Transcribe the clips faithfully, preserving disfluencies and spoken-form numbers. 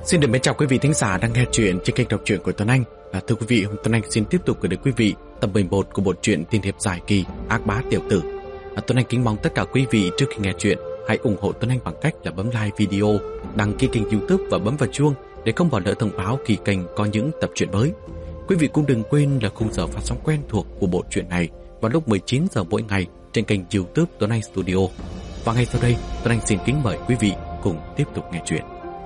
Xin được mến chào quý vị thính giả đang nghe chuyện trên kênh đọc truyện của Tuấn Anh. À, thưa quý vị, hôm Tuấn Anh xin tiếp tục gửi đến quý vị tập mười một của bộ truyện tiên hiệp dài kỳ Ác Bá Tiểu Tử. À, Tuấn Anh kính mong tất cả quý vị trước khi nghe chuyện hãy ủng hộ Tuấn Anh bằng cách là bấm like video, đăng ký kênh YouTube và bấm vào chuông để không bỏ lỡ thông báo khi kênh có những tập truyện mới. Quý vị cũng đừng quên là khung giờ phát sóng quen thuộc của bộ truyện này vào lúc mười chín giờ mỗi ngày trên kênh YouTube Tuấn Anh Studio. Và ngay sau đây, Tuấn Anh xin kính mời quý vị cùng tiếp tục nghe chuyện.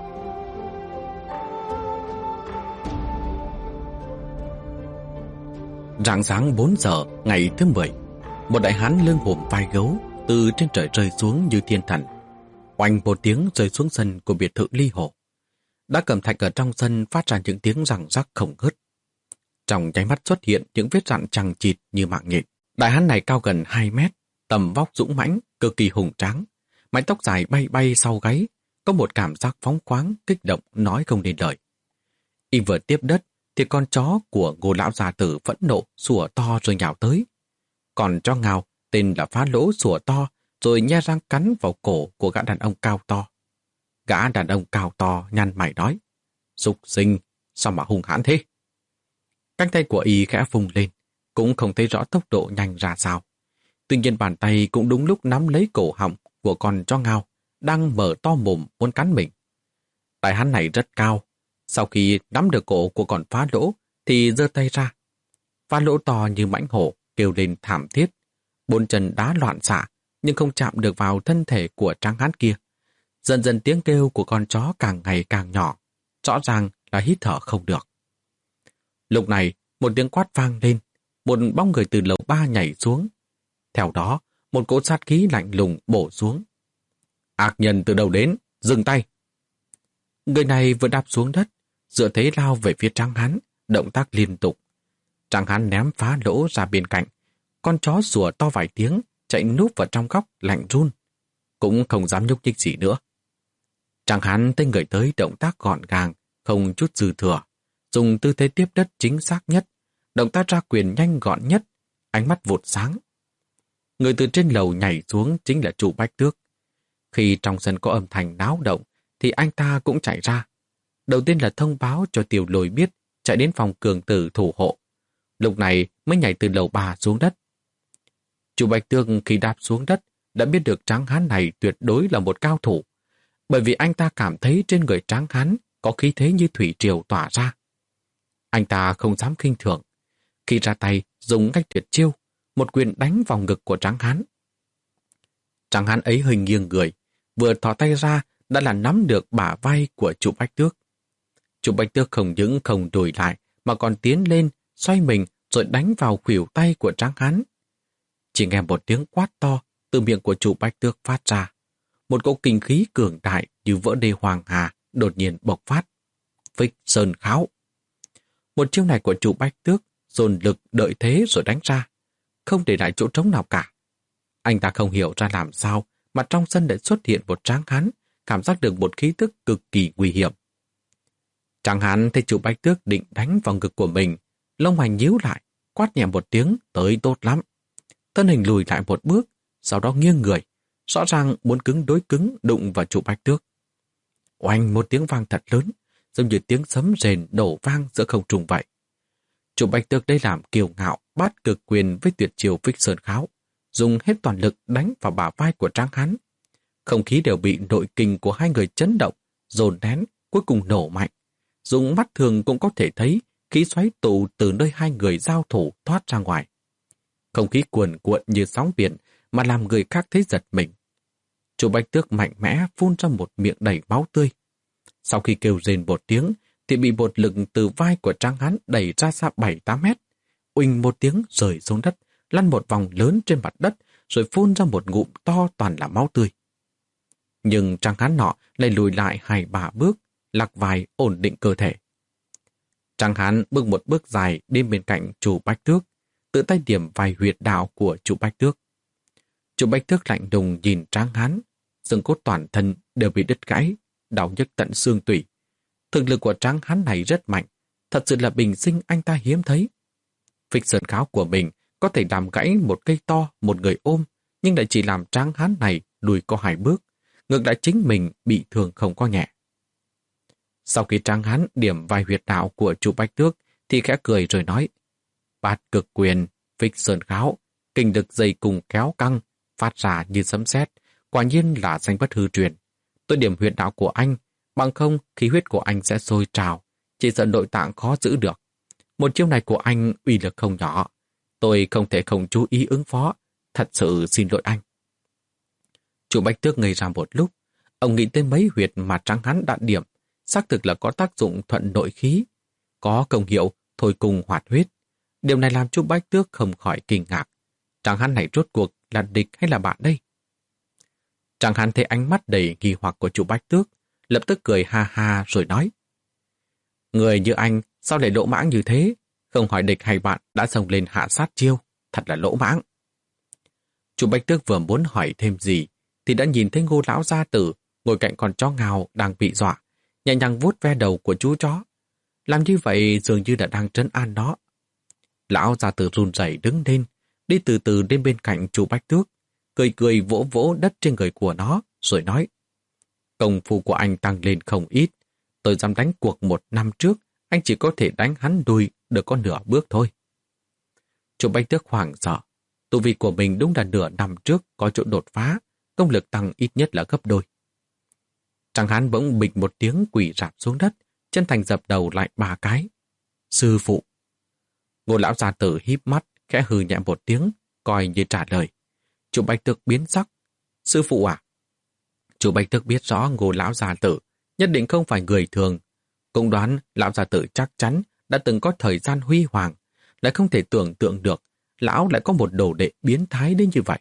Rạng sáng bốn giờ ngày thứ mười, một đại hán lưng hùm vai gấu từ trên trời rơi xuống như thiên thần. Oanh một tiếng rơi xuống sân của biệt thự Ly Hồ. Đã cẩm thạch ở trong sân phát ra những tiếng răng rắc không ngớt. Trong nháy mắt xuất hiện những vết rạn chằng chịt như mạng nhện. Đại hán này cao gần hai mét, tầm vóc dũng mãnh, cực kỳ hùng tráng. Mái tóc dài bay bay sau gáy, có một cảm giác phóng khoáng, kích động nói không nên lời. Y vừa tiếp đất thì con chó của Ngô lão già tử phẫn nộ sủa to rồi nhào tới. Còn chó Ngao tên là Phá Lỗ sủa to rồi nhe răng cắn vào cổ của gã đàn ông cao to. Gã đàn ông cao to nhăn mày nói: "Súc sinh, sao mà hung hãn thế?" Cánh tay của y khẽ vung lên, cũng không thấy rõ tốc độ nhanh ra sao. Tuy nhiên bàn tay cũng đúng lúc nắm lấy cổ họng của con chó Ngao đang mở to mồm muốn cắn mình. Đại hán này rất cao. Sau khi nắm được cổ của con Phá Lỗ thì giơ tay ra. Phá Lỗ to như mãnh hổ kêu lên thảm thiết, bốn chân đá loạn xạ nhưng không chạm được vào thân thể của tráng hán kia. Dần dần tiếng kêu của con chó càng ngày càng nhỏ, rõ ràng là hít thở không được. Lúc này một tiếng quát vang lên, một bóng người từ lầu ba nhảy xuống. Theo đó một cỗ sát khí lạnh lùng bổ xuống. "Ác nhân từ đâu đến, dừng tay!" Người này vừa đạp xuống đất, dựa thế lao về phía tráng hán, động tác liên tục. Tráng hán ném Phá Lỗ ra bên cạnh. Con chó sủa to vài tiếng, chạy núp vào trong góc lạnh run, cũng không dám nhúc nhích gì nữa. Tráng hán thấy người tới động tác gọn gàng, không chút dư thừa, dùng tư thế tiếp đất chính xác nhất, động tác ra quyền nhanh gọn nhất, ánh mắt vụt sáng. Người từ trên lầu nhảy xuống chính là Chu Bách Tước. Khi trong sân có âm thanh náo động thì anh ta cũng chạy ra. Đầu tiên là thông báo cho Tiểu Lôi biết, chạy đến phòng cường tử thủ hộ. Lúc này mới nhảy từ lầu ba xuống đất. Chu Bạch Tước khi đáp xuống đất đã biết được tráng hán này tuyệt đối là một cao thủ, bởi vì anh ta cảm thấy trên người tráng hán có khí thế như thủy triều tỏa ra. Anh ta không dám khinh thường. Khi ra tay dùng cách tuyệt chiêu, một quyền đánh vào ngực của tráng hán. Tráng hán ấy hơi nghiêng người, vừa thò tay ra đã là nắm được bả vai của Chu Bách Tước. Chu Bách Tước không những không lùi lại mà còn tiến lên, xoay mình rồi đánh vào khuỷu tay của tráng hán. Chỉ nghe một tiếng quát to từ miệng của Chu Bách Tước phát ra. Một cỗ kinh khí cường đại như vỡ đê hoàng hà đột nhiên bộc phát. Phích sơn kháo. Một chiêu này của Chu Bách Tước dồn lực đợi thế rồi đánh ra, không để lại chỗ trống nào cả. Anh ta không hiểu ra làm sao mà trong sân lại xuất hiện một tráng hán, cảm giác được một khí tức cực kỳ nguy hiểm. Tráng hán thấy Chu Bách Tước định đánh vào ngực của mình, lông mày nhíu lại, quát nhẹ một tiếng tới tốt lắm. Thân hình lùi lại một bước, sau đó nghiêng người, rõ ràng muốn cứng đối cứng đụng vào Chu Bách Tước. Oanh một tiếng vang thật lớn, giống như tiếng sấm rền đổ vang giữa không trung vậy. Chu Bách Tước đây làm kiêu ngạo, bát cực quyền với tuyệt chiêu Phích Sơn Kháo, dùng hết toàn lực đánh vào bả vai của tráng hán. Không khí đều bị nội kình của hai người chấn động, dồn nén, cuối cùng nổ mạnh. Dùng mắt thường cũng có thể thấy khí xoáy tụ từ nơi hai người giao thủ thoát ra ngoài. Không khí cuồn cuộn như sóng biển mà làm người khác thấy giật mình. Chu Bách Tước mạnh mẽ phun ra một miệng đầy máu tươi. Sau khi kêu rên một tiếng thì bị một lực từ vai của tráng hán đẩy ra xa bảy tám mét. Uỳnh một tiếng rơi xuống đất, lăn một vòng lớn trên mặt đất rồi phun ra một ngụm to toàn là máu tươi. Nhưng tráng hán nọ lại lùi lại hai ba bước, lạc vai ổn định cơ thể. Tráng hán bước một bước dài đến bên cạnh Chu Bách Tước, tự tay điểm vài huyệt đạo của Chu Bách Tước. Chu Bách Tước lạnh lùng nhìn tráng hán, xương cốt toàn thân đều bị đứt gãy, đau nhức tận xương tủy. Thực lực của tráng hán này rất mạnh, thật sự là bình sinh anh ta hiếm thấy. Phích Sơn Kháo của mình có thể làm gãy một cây to, một người ôm, nhưng lại chỉ làm tráng hán này lùi có hai bước, ngược lại chính mình bị thương không có nhẹ. Sau khi Trang Hán điểm vài huyệt đạo của Chu Bách Tước thì khẽ cười rồi nói: Bát cực quyền, phích sơn kháo, kinh lực dây cùng kéo căng, phát ra như sấm sét, quả nhiên là danh bất hư truyền. Tôi điểm huyệt đạo của anh, bằng không khí huyết của anh sẽ sôi trào, chỉ sợ nội tạng khó giữ được. Một chiêu này của anh uy lực không nhỏ, tôi không thể không chú ý ứng phó, thật sự xin lỗi anh. Chu Bách Tước ngây ra một lúc, ông nghĩ tới mấy huyệt mà Trang Hán đã điểm, xác thực là có tác dụng thuận nội khí, có công hiệu thôi cùng hoạt huyết. Điều này làm Chu Bách Tước không khỏi kinh ngạc. Trang Hán này rốt cuộc là địch hay là bạn đây? Trang Hán thấy ánh mắt đầy nghi hoặc của Chu Bách Tước, lập tức cười ha ha rồi nói: Người như anh sao lại lỗ mãng như thế? Không hỏi địch hay bạn đã xông lên hạ sát chiêu, thật là lỗ mãng. Chu Bách Tước vừa muốn hỏi thêm gì thì đã nhìn thấy Ngô lão gia tử ngồi cạnh con chó ngào đang bị dọa, nhẹ nhàng vuốt ve đầu của chú chó. Làm như vậy dường như đã đang trấn an nó. Lão gia tử run rẩy đứng lên, đi từ từ đến bên cạnh Chu Bách Tước, cười cười vỗ vỗ đất trên người của nó, rồi nói: Công phu của anh tăng lên không ít, tôi dám đánh cuộc một năm trước, anh chỉ có thể đánh hắn đuôi được có nửa bước thôi. Chu Bách Tước hoảng sợ, tu vi của mình đúng là nửa năm trước có chỗ đột phá, công lực tăng ít nhất là gấp đôi. Trang Hán bỗng bịch một tiếng quỳ rạp xuống đất, chân thành dập đầu lại ba cái. Sư phụ. Ngô lão gia tử híp mắt, khẽ hừ nhẹ một tiếng, coi như trả lời. Chu Bách Tước biến sắc. Sư phụ à? Chu Bách Tước biết rõ Ngô lão gia tử nhất định không phải người thường. Cũng đoán lão gia tử chắc chắn đã từng có thời gian huy hoàng, lại không thể tưởng tượng được lão lại có một đồ đệ biến thái đến như vậy.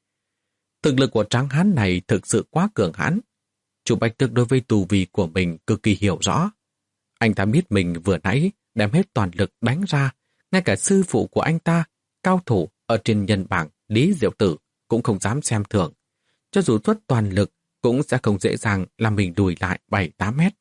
Thực lực của Tráng Hán này thực sự quá cường hãn. Chu Bách Tước đối với tu vi của mình cực kỳ hiểu rõ. Anh ta biết mình vừa nãy đem hết toàn lực đánh ra, ngay cả sư phụ của anh ta, cao thủ ở trên nhân bảng Lý Diệu Tử cũng không dám xem thường. Cho dù xuất toàn lực cũng sẽ không dễ dàng làm mình lùi lại bảy tám mét.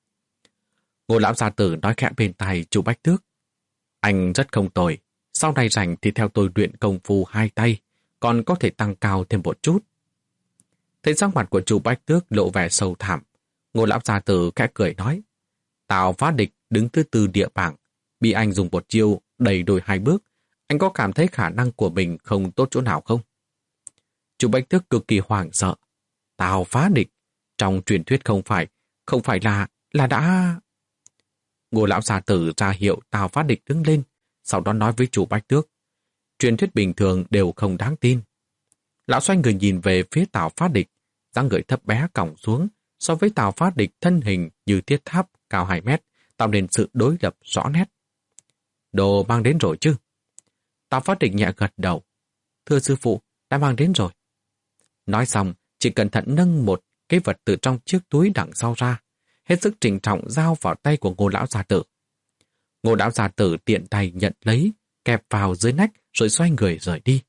Ngô lão gia tử nói khẽ bên tai Chu Bách Tước. Anh rất không tồi, sau này rảnh thì theo tôi luyện công phu hai tay, còn có thể tăng cao thêm một chút. Thấy sắc mặt của Chu Bách Tước lộ vẻ sâu thẳm, Ngô lão gia tử khẽ cười nói: Tào Phá Địch đứng thứ tư địa bảng, bị anh dùng một chiêu đẩy đôi hai bước, anh có cảm thấy khả năng của mình không tốt chỗ nào không? Chu Bách Tước cực kỳ hoảng sợ. Tào Phá Địch, trong truyền thuyết không phải, không phải là, là đã... Ngô lão gia tử ra hiệu Tào Phá Địch đứng lên, sau đó nói với Chu Bách Tước: Truyền thuyết bình thường đều không đáng tin. Lão xoay người nhìn về phía Tào Phá Địch, dáng người thấp bé còng xuống, so với Tào Phá Địch thân hình như thiết tháp cao hai mét, tạo nên sự đối lập rõ nét. Đồ mang đến rồi chứ? Tào Phá Địch nhẹ gật đầu. Thưa sư phụ, đã mang đến rồi. Nói xong, chỉ cẩn thận nâng một cái vật từ trong chiếc túi đằng sau ra, hết sức trịnh trọng giao vào tay của Ngô lão gia tử. Ngô lão gia tử tiện tay nhận lấy, kẹp vào dưới nách rồi xoay người rời đi.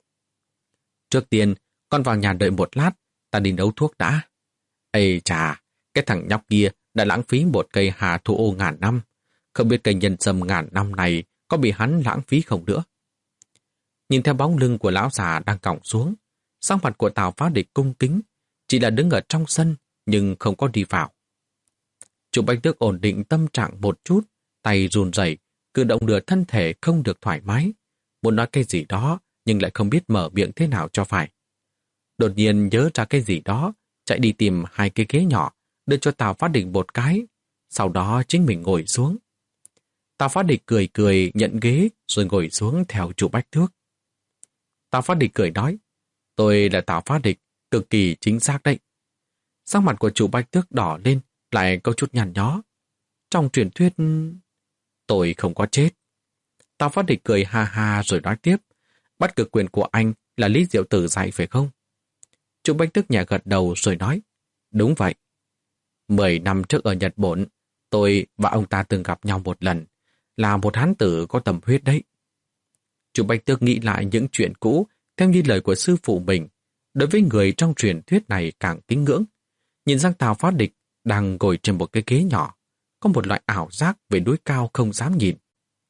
Trước tiên, con vào nhà đợi một lát, ta đi nấu thuốc đã. Ây chà, cái thằng nhóc kia đã lãng phí một cây hà thủ ô ngàn năm. Không biết cây nhân sâm ngàn năm này có bị hắn lãng phí không nữa. Nhìn theo bóng lưng của lão già đang còng xuống, sắc mặt của Tào Phá Địch cung kính, chỉ là đứng ở trong sân nhưng không có đi vào. Chu Bách Tước ổn định tâm trạng một chút, tay run rẩy, cử động nửa thân thể không được thoải mái, muốn nói cái gì đó nhưng lại không biết mở miệng thế nào cho phải. Đột nhiên nhớ ra cái gì đó, chạy đi tìm hai cái ghế nhỏ, đưa cho Tào Phá Địch một cái, sau đó chính mình ngồi xuống. Tào Phá Địch cười cười nhận ghế rồi ngồi xuống theo Chu Bách Tước. Tào Phá Địch cười nói: Tôi là Tào Phá Địch, cực kỳ chính xác đấy. Sắc mặt của Chu Bách Tước đỏ lên, lại có chút nhăn nhó. Trong truyền thuyết, tôi không có chết. Tào Phá Địch cười ha ha rồi nói tiếp: Bắt cực quyền của anh là Lý Diệu Tử dạy phải không? Chu Bách Tước nhẹ gật đầu rồi nói: Đúng vậy. Mười năm trước ở Nhật Bản, tôi và ông ta từng gặp nhau một lần, là một hán tử có tầm huyết đấy. Chu Bách Tước nghĩ lại những chuyện cũ theo như lời của sư phụ mình. Đối với người trong truyền thuyết này càng kính ngưỡng. Nhìn sang Tào Phá Địch đang ngồi trên một cái ghế nhỏ, có một loại ảo giác về núi cao không dám nhìn.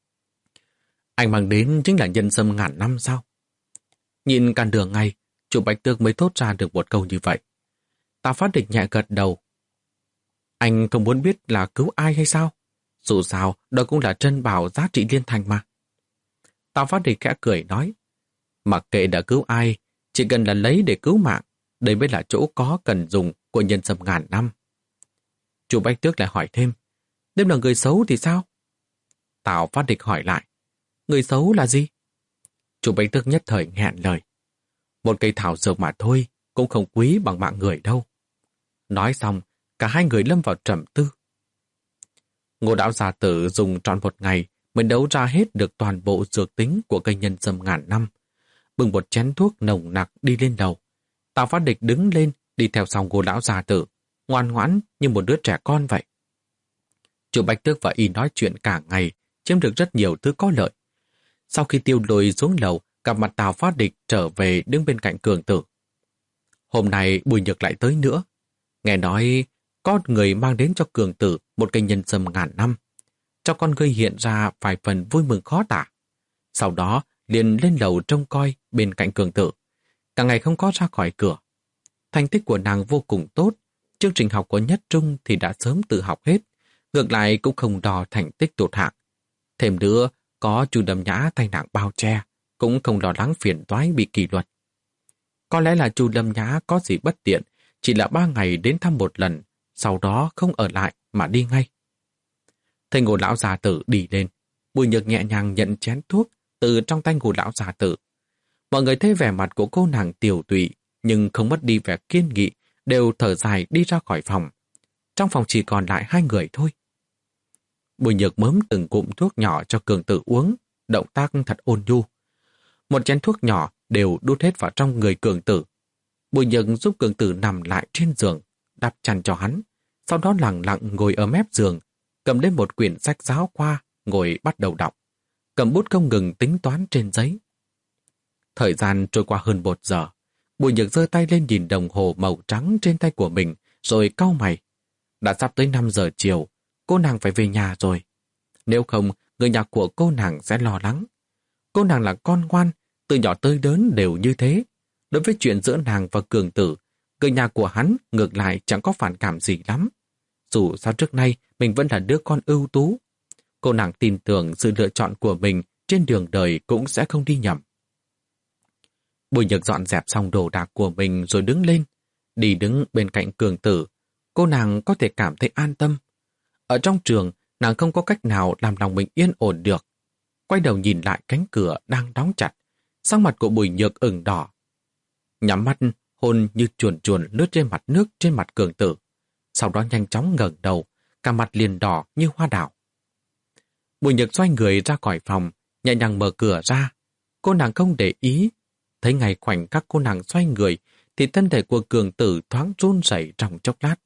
Anh mang đến chính là nhân sâm ngàn năm sao? Nhìn cả đường ngay, Chu Bách Tước mới thốt ra được một câu như vậy. Tào Phá Địch nhẹ gật đầu. Anh không muốn biết là cứu ai hay sao? Dù sao, đó cũng là trân bảo giá trị liên thành mà. Tào Phát Địch khẽ cười nói, mặc kệ đã cứu ai, chỉ cần là lấy để cứu mạng, đây mới là chỗ có cần dùng của nhân sâm ngàn năm. Chu Bách Tước lại hỏi thêm, nếu là người xấu thì sao? Tào Phát Địch hỏi lại, người xấu là gì? Chu Bách Tước nhất thời nghẹn lời, một cây thảo dược mà thôi, cũng không quý bằng mạng người đâu. Nói xong, cả hai người lâm vào trầm tư. Ngô Đạo Giả Tử dùng trọn một ngày mới đấu ra hết được toàn bộ dược tính của cây nhân sâm ngàn năm. Bưng một chén thuốc nồng nặc đi lên đầu. Tào Phát Địch đứng lên đi theo sau Ngô Lão Giả Tử, ngoan ngoãn như một đứa trẻ con vậy. Chu Bách Tước và y nói chuyện cả ngày, chiếm được rất nhiều thứ có lợi. Sau khi Tiêu Lôi xuống lầu, gặp mặt Tào Phát Địch trở về đứng bên cạnh Cường Tử. Hôm nay Bùi Nhược lại tới nữa. Nghe nói có người mang đến cho Cường Tử một cây nhân sâm ngàn năm. Cho con ngươi hiện ra vài phần vui mừng khó tả. Sau đó liền lên lầu trông coi bên cạnh Cường Tử. Cả ngày không có ra khỏi cửa. Thành tích của nàng vô cùng tốt. Chương trình học của Nhất Trung thì đã sớm tự học hết. Ngược lại cũng không đo thành tích tụt hạng. Thêm nữa, có Chu Lâm Nhã thay nàng bao che, cũng không lo lắng phiền toái bị kỷ luật. Có lẽ là Chu Lâm Nhã có gì bất tiện, chỉ là ba ngày đến thăm một lần, sau đó không ở lại mà đi ngay. Thấy Ngô Lão Già Tử đi lên, Bùi Nhược nhẹ nhàng nhận chén thuốc từ trong tay Ngô Lão Già Tử. Mọi người thấy vẻ mặt của cô nàng tiểu tụy, nhưng không mất đi vẻ kiên nghị, đều thở dài đi ra khỏi phòng. Trong phòng chỉ còn lại hai người thôi. Bùi Nhược mớm từng cụm thuốc nhỏ cho Cường Tử uống, động tác thật ôn nhu. Một chén thuốc nhỏ đều đút hết vào trong người Cường Tử. Bùi Nhược giúp Cường Tử nằm lại trên giường, đắp chăn cho hắn, sau đó lặng lặng ngồi ở mép giường, cầm lên một quyển sách giáo khoa, ngồi bắt đầu đọc, cầm bút không ngừng tính toán trên giấy. Thời gian trôi qua hơn một giờ, Bùi Nhược giơ tay lên nhìn đồng hồ màu trắng trên tay của mình, rồi cau mày. Đã sắp tới năm giờ chiều, cô nàng phải về nhà rồi. Nếu không, người nhà của cô nàng sẽ lo lắng. Cô nàng là con ngoan, từ nhỏ tới lớn đều như thế. Đối với chuyện giữa nàng và Cường Tử, người nhà của hắn ngược lại chẳng có phản cảm gì lắm. Dù sao trước nay mình vẫn là đứa con ưu tú. Cô nàng tin tưởng sự lựa chọn của mình trên đường đời cũng sẽ không đi nhầm. Bùi Nhược dọn dẹp xong đồ đạc của mình rồi đứng lên. Đi đứng bên cạnh Cường Tử, cô nàng có thể cảm thấy an tâm. Ở trong trường, nàng không có cách nào làm lòng mình yên ổn được. Quay đầu nhìn lại cánh cửa đang đóng chặt, sắc mặt của Bùi Nhược ửng đỏ. Nhắm mắt, hôn như chuồn chuồn lướt trên mặt nước trên mặt Cường Tử. Sau đó nhanh chóng ngẩng đầu, cả mặt liền đỏ như hoa đào. Bùi Nhược xoay người ra khỏi phòng, nhẹ nhàng mở cửa ra. Cô nàng không để ý. Thấy ngay khoảnh khắc cô nàng xoay người, thì thân thể của Cường Tử thoáng run rẩy trong chốc lát.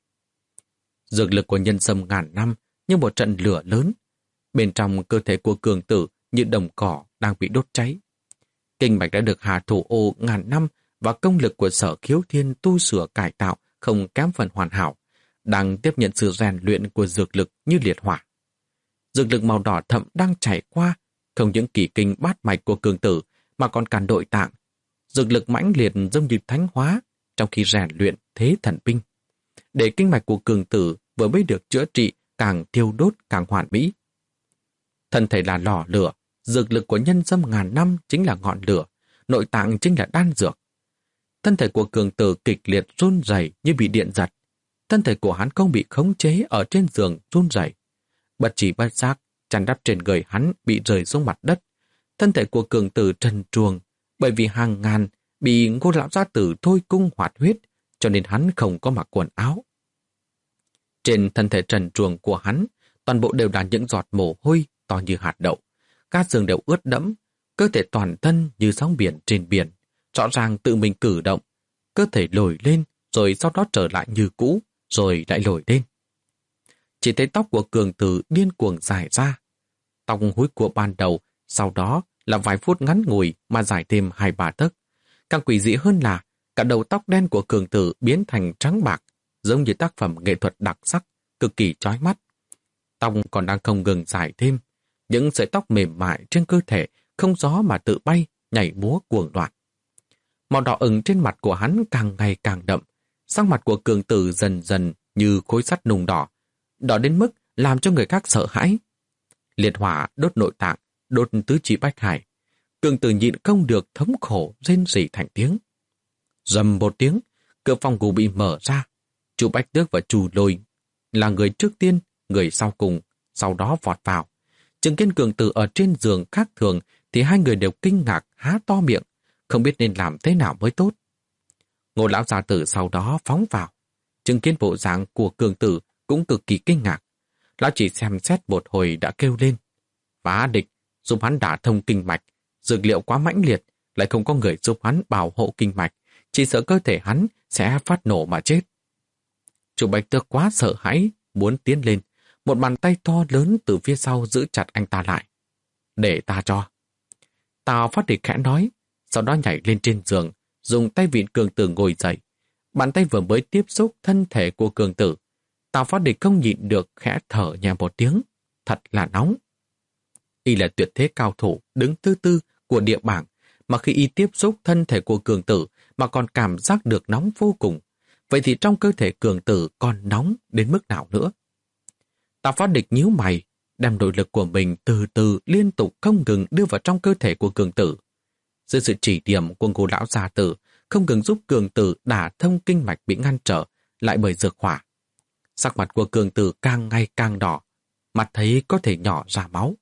Dược lực của nhân sâm ngàn năm như một trận lửa lớn. Bên trong cơ thể của Cường Tử như đồng cỏ đang bị đốt cháy. Kinh mạch đã được Hà Thủ Ô ngàn năm và công lực của Sở Khiếu Thiên tu sửa cải tạo không kém phần hoàn hảo, đang tiếp nhận sự rèn luyện của dược lực như liệt hỏa. Dược lực màu đỏ thẫm đang chảy qua, không những kỳ kinh bát mạch của Cường Tử mà còn cả nội tạng. Dược lực mãnh liệt giống như thánh hóa trong khi rèn luyện thế thần binh. Để kinh mạch của Cường Tử vừa mới được chữa trị càng thiêu đốt càng hoàn mỹ. Thân thể là lò lửa, dược lực của nhân sâm ngàn năm chính là ngọn lửa, nội tạng chính là đan dược. Thân thể của Cường Tử kịch liệt run rẩy như bị điện giật. Thân thể của hắn không bị khống chế ở trên giường run rẩy. Bất chỉ bất giác, chăn đắp trên người hắn bị rơi xuống mặt đất. Thân thể của Cường Tử trần truồng, bởi vì hàng ngàn bị Ngô Lão Gia Tử thôi cung hoạt huyết, cho nên hắn không có mặc quần áo. Trên thân thể trần truồng của hắn, toàn bộ đều là những giọt mồ hôi to như hạt đậu. Các xương đều ướt đẫm, cơ thể toàn thân như sóng biển trên biển, rõ ràng tự mình cử động. Cơ thể lồi lên, rồi sau đó trở lại như cũ, rồi lại lồi lên. Chỉ thấy tóc của Cường Tử điên cuồng dài ra. Tóc húi của ban đầu, sau đó là vài phút ngắn ngủi mà dài thêm hai ba tấc. Càng quỷ dị hơn là cả đầu tóc đen của Cường Tử biến thành trắng bạc, giống như tác phẩm nghệ thuật đặc sắc, cực kỳ chói mắt. Tóc còn đang không ngừng dài thêm. Những sợi tóc mềm mại trên cơ thể không gió mà tự bay, nhảy múa cuồng loạn. Màu đỏ ửng trên mặt của hắn càng ngày càng đậm. Sắc mặt của Cường Tử dần dần như khối sắt nung đỏ, đỏ đến mức làm cho người khác sợ hãi. Liệt hỏa đốt nội tạng, đốt tứ chi bách hải. Cường tử nhịn không được thống khổ rên rỉ thành tiếng. Rầm một tiếng, cửa phòng ngủ bị mở ra. Chu Bách Tước và Chu Lôi là người trước tiên, người sau cùng, sau đó vọt vào. Chứng kiến cường tử ở trên giường khác thường thì hai người đều kinh ngạc há to miệng, không biết nên làm thế nào mới tốt. Ngô lão gia tử sau đó phóng vào. Chứng kiến bộ dạng của cường tử cũng cực kỳ kinh ngạc. Lão chỉ xem xét một hồi đã kêu lên. Phá địch, giúp hắn đả thông kinh mạch. Dược liệu quá mãnh liệt, lại không có người giúp hắn bảo hộ kinh mạch. Chỉ sợ cơ thể hắn sẽ phát nổ mà chết. Chu Bách Tước quá sợ hãi, muốn tiến lên. Một bàn tay to lớn từ phía sau giữ chặt anh ta lại. Để ta cho. Tào Phát Địch khẽ nói, sau đó nhảy lên trên giường, dùng tay vịn cường tử ngồi dậy. Bàn tay vừa mới tiếp xúc thân thể của cường tử. Tào Phát Địch không nhịn được khẽ thở nhẹ một tiếng. Thật là nóng. Y là tuyệt thế cao thủ đứng tư tư của địa bảng, mà khi y tiếp xúc thân thể của cường tử mà còn cảm giác được nóng vô cùng. Vậy thì trong cơ thể cường tử còn nóng đến mức nào nữa? Tào Phát Địch nhíu mày, đem nội lực của mình từ từ liên tục không ngừng đưa vào trong cơ thể của cường tử. Dưới sự chỉ điểm của Ngô lão gia tử, không ngừng giúp cường tử đả thông kinh mạch bị ngăn trở lại bởi dược hỏa. Sắc mặt của cường tử càng ngày càng đỏ, mặt thấy có thể nhỏ ra máu.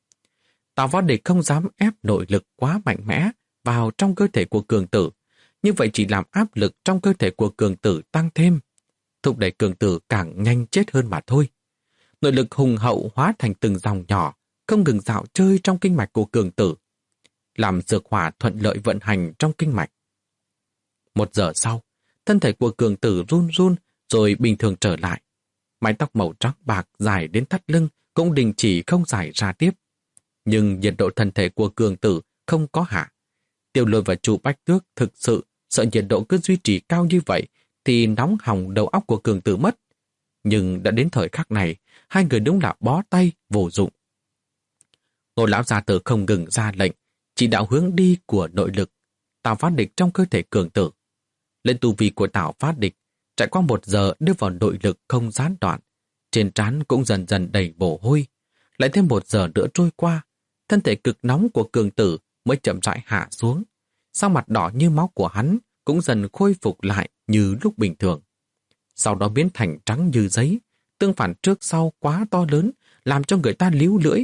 Tào Phát Địch không dám ép nội lực quá mạnh mẽ vào trong cơ thể của cường tử, như vậy chỉ làm áp lực trong cơ thể của cường tử tăng thêm, thúc đẩy cường tử càng nhanh chết hơn mà thôi. Nội lực hùng hậu hóa thành từng dòng nhỏ, không ngừng dạo chơi trong kinh mạch của cường tử, làm dược hỏa thuận lợi vận hành trong kinh mạch. Một giờ sau, thân thể của cường tử run run rồi bình thường trở lại. Mái tóc màu trắng bạc dài đến thắt lưng cũng đình chỉ không dài ra tiếp. Nhưng nhiệt độ thân thể của cường tử không có hạ. Tiêu Lôi và Chu Bách Tước thực sự sợ nhiệt độ cứ duy trì cao như vậy thì nóng hỏng đầu óc của cường tử mất. Nhưng đã đến thời khắc này, hai người đúng là bó tay vô dụng. Ngô lão gia tử không ngừng ra lệnh, chỉ đạo hướng đi của nội lực, Tào Phát Địch trong cơ thể cường tử. Lên tu vi của Tào Phát Địch, trải qua một giờ đưa vào nội lực không gián đoạn, trên trán cũng dần dần đầy mồ hôi. Lại thêm một giờ nữa trôi qua, thân thể cực nóng của cường tử mới chậm rãi hạ xuống. Sau mặt đỏ như máu của hắn cũng dần khôi phục lại như lúc bình thường. Sau đó biến thành trắng như giấy, tương phản trước sau quá to lớn, làm cho người ta líu lưỡi.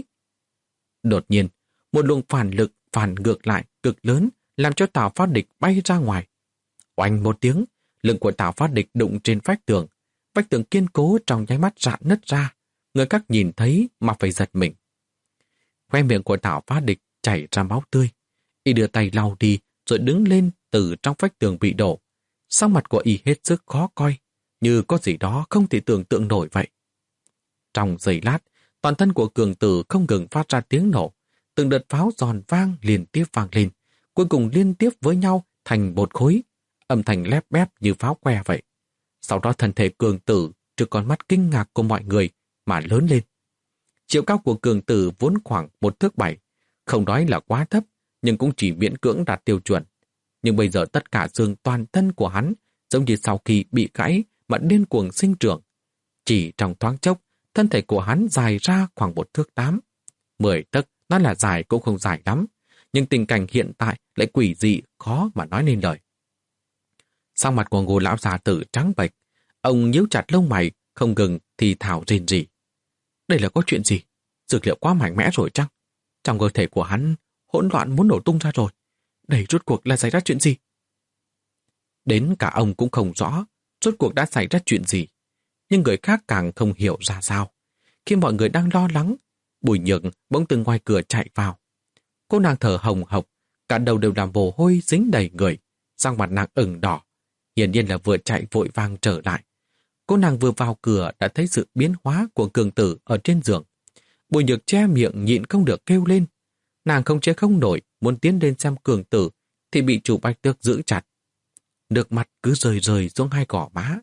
Đột nhiên, một luồng phản lực phản ngược lại cực lớn, làm cho Tào Phát Địch bay ra ngoài. Oanh một tiếng, lưng của Tào Phát Địch đụng trên vách tường. Vách tường kiên cố trong nháy mắt rạn nứt ra. Người khác nhìn thấy mà phải giật mình. Khoe miệng của Tào Phát Địch chảy ra máu tươi. Y đưa tay lau đi rồi đứng lên từ trong vách tường bị đổ. Sắc mặt của Y hết sức khó coi, như có gì đó không thể tưởng tượng nổi vậy. Trong giây lát, toàn thân của cường tử không ngừng phát ra tiếng nổ. Từng đợt pháo giòn vang liên tiếp vang lên, cuối cùng liên tiếp với nhau thành một khối, âm thanh lép bép như pháo que vậy. Sau đó thân thể cường tử trước con mắt kinh ngạc của mọi người mà lớn lên. Chiều cao của cường tử vốn khoảng một thước bảy, không nói là quá thấp, nhưng cũng chỉ miễn cưỡng đạt tiêu chuẩn. Nhưng bây giờ tất cả xương toàn thân của hắn giống như sau khi bị gãy mà điên cuồng sinh trưởng. Chỉ trong thoáng chốc, thân thể của hắn dài ra khoảng một thước tám. Mười tấc, nó là dài cũng không dài lắm, nhưng tình cảnh hiện tại lại quỷ dị, khó mà nói nên lời. Sắc mặt của Ngô lão già tử trắng bệch, ông nhíu chặt lông mày, không ngừng thì thào rên rỉ. Đây là có chuyện gì? Dược liệu quá mạnh mẽ rồi chăng? Trong cơ thể của hắn hỗn loạn muốn nổ tung ra rồi. Đây rốt cuộc là xảy ra chuyện gì? Đến cả ông cũng không rõ rốt cuộc đã xảy ra chuyện gì. Nhưng người khác càng không hiểu ra sao. Khi mọi người đang lo lắng, Bùi Nhược bỗng từ ngoài cửa chạy vào. Cô nàng thở hồng hộc, cả đầu đều làm mồ hôi dính đầy người, sang mặt nàng ửng đỏ. Hiển nhiên là vừa chạy vội vàng trở lại. Cô nàng vừa vào cửa đã thấy sự biến hóa của cường tử ở trên giường. Bùi Nhược che miệng nhịn không được kêu lên. Nàng không chế không nổi, muốn tiến lên xem cường tử, thì bị Chu Bách Tước giữ chặt. Nước mắt cứ rơi rơi xuống hai gò má.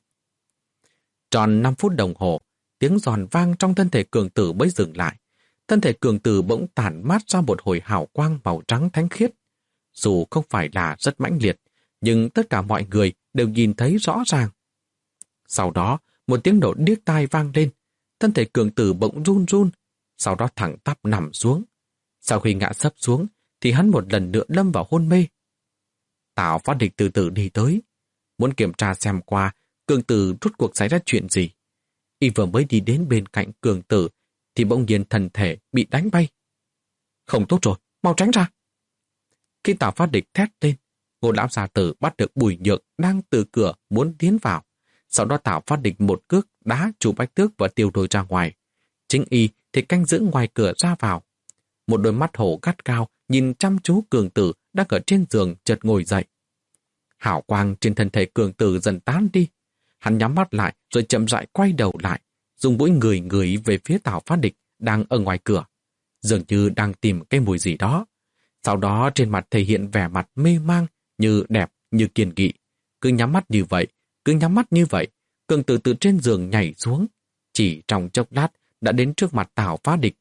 Tròn năm phút đồng hồ, tiếng giòn vang trong thân thể cường tử mới dừng lại. Thân thể cường tử bỗng tản mát ra một hồi hào quang màu trắng thánh khiết. Dù không phải là rất mãnh liệt, nhưng tất cả mọi người đều nhìn thấy rõ ràng. Sau đó, một tiếng nổ điếc tai vang lên. thân thể Cường Tử bỗng run run, sau đó thẳng tắp nằm xuống. Sau khi ngã sấp xuống, thì hắn một lần nữa lâm vào hôn mê. Tào Phát Địch từ từ đi tới, muốn kiểm tra xem qua Cường Tử rốt cuộc xảy ra chuyện gì. Y vừa mới đi đến bên cạnh Cường Tử, thì bỗng nhiên thân thể bị đánh bay. Không tốt rồi, mau tránh ra. Khi Tào Phát Địch thét lên, Ngô lão gia tử bắt được Bùi Nhược đang từ cửa muốn tiến vào. Sau đó Tào Phát Địch một cước đá Chu Bách Tước và Tiêu Đôi ra ngoài. Chính y thì canh giữ ngoài cửa ra vào. Một đôi mắt hổ gắt cao nhìn chăm chú Cường Tử đang ở trên giường chợt ngồi dậy. Hào quang trên thân thể Cường Tử dần tán đi. Hắn nhắm mắt lại rồi chậm rãi quay đầu lại, dùng mũi ngửi ngửi về phía Tào Phát Địch đang ở ngoài cửa, dường như đang tìm cái mùi gì đó. Sau đó trên mặt thể hiện vẻ mặt mê mang, như đẹp, như kiên nghị. Cứ nhắm mắt như vậy, cứ nhắm mắt như vậy, Cường Tử từ trên giường nhảy xuống. Chỉ trong chốc lát đã đến trước mặt Tào Phát Địch.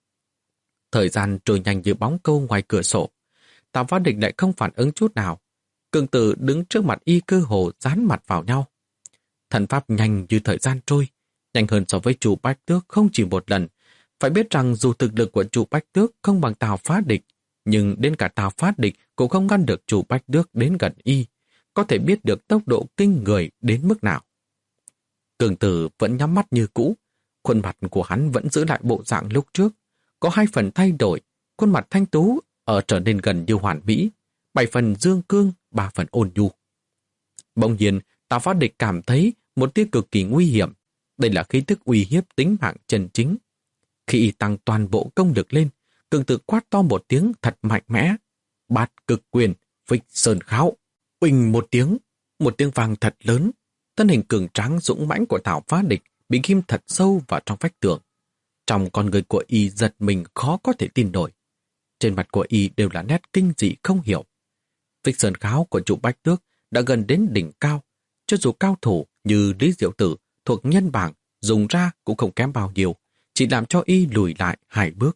Thời gian trôi nhanh như bóng câu ngoài cửa sổ. Tào Phát Địch lại không phản ứng chút nào. Cường Tử đứng trước mặt y cơ hồ dán mặt vào nhau. Thần pháp nhanh như thời gian trôi, nhanh hơn so với Chu Bách Tước không chỉ một lần. Phải biết rằng dù thực lực của Chu Bách Tước không bằng Tào Phát Địch, nhưng đến cả Tào Phát Địch cũng không ngăn được Chu Bách Tước đến gần y, có thể biết được tốc độ kinh người đến mức nào. Cường Tử vẫn nhắm mắt như cũ, khuôn mặt của hắn vẫn giữ lại bộ dạng lúc trước, có hai phần thay đổi, khuôn mặt thanh tú ở trở nên gần như hoàn mỹ, bảy phần dương cương, ba phần ôn nhu. Bỗng nhiên, Tào Phát Địch cảm thấy một tia cực kỳ nguy hiểm. Đây là khí tức uy hiếp tính mạng chân chính. Khi y tăng toàn bộ công lực lên, Cường Tử quát to một tiếng thật mạnh mẽ. Bát cực quyền, phích sơn kháo. Uỳnh một tiếng, một tiếng vang thật lớn. Thân hình cường tráng dũng mãnh của Tào Phát Địch bị ghim thật sâu vào trong vách tường. Trong con người của y giật mình khó có thể tin nổi. Trên mặt của y đều là nét kinh dị không hiểu. Phích sơn kháo của Chu Bách Tước đã gần đến đỉnh cao. Cho dù cao thủ như Lý Diệu Tử thuộc nhân bảng dùng ra cũng không kém bao nhiêu, chỉ làm cho y lùi lại hai bước.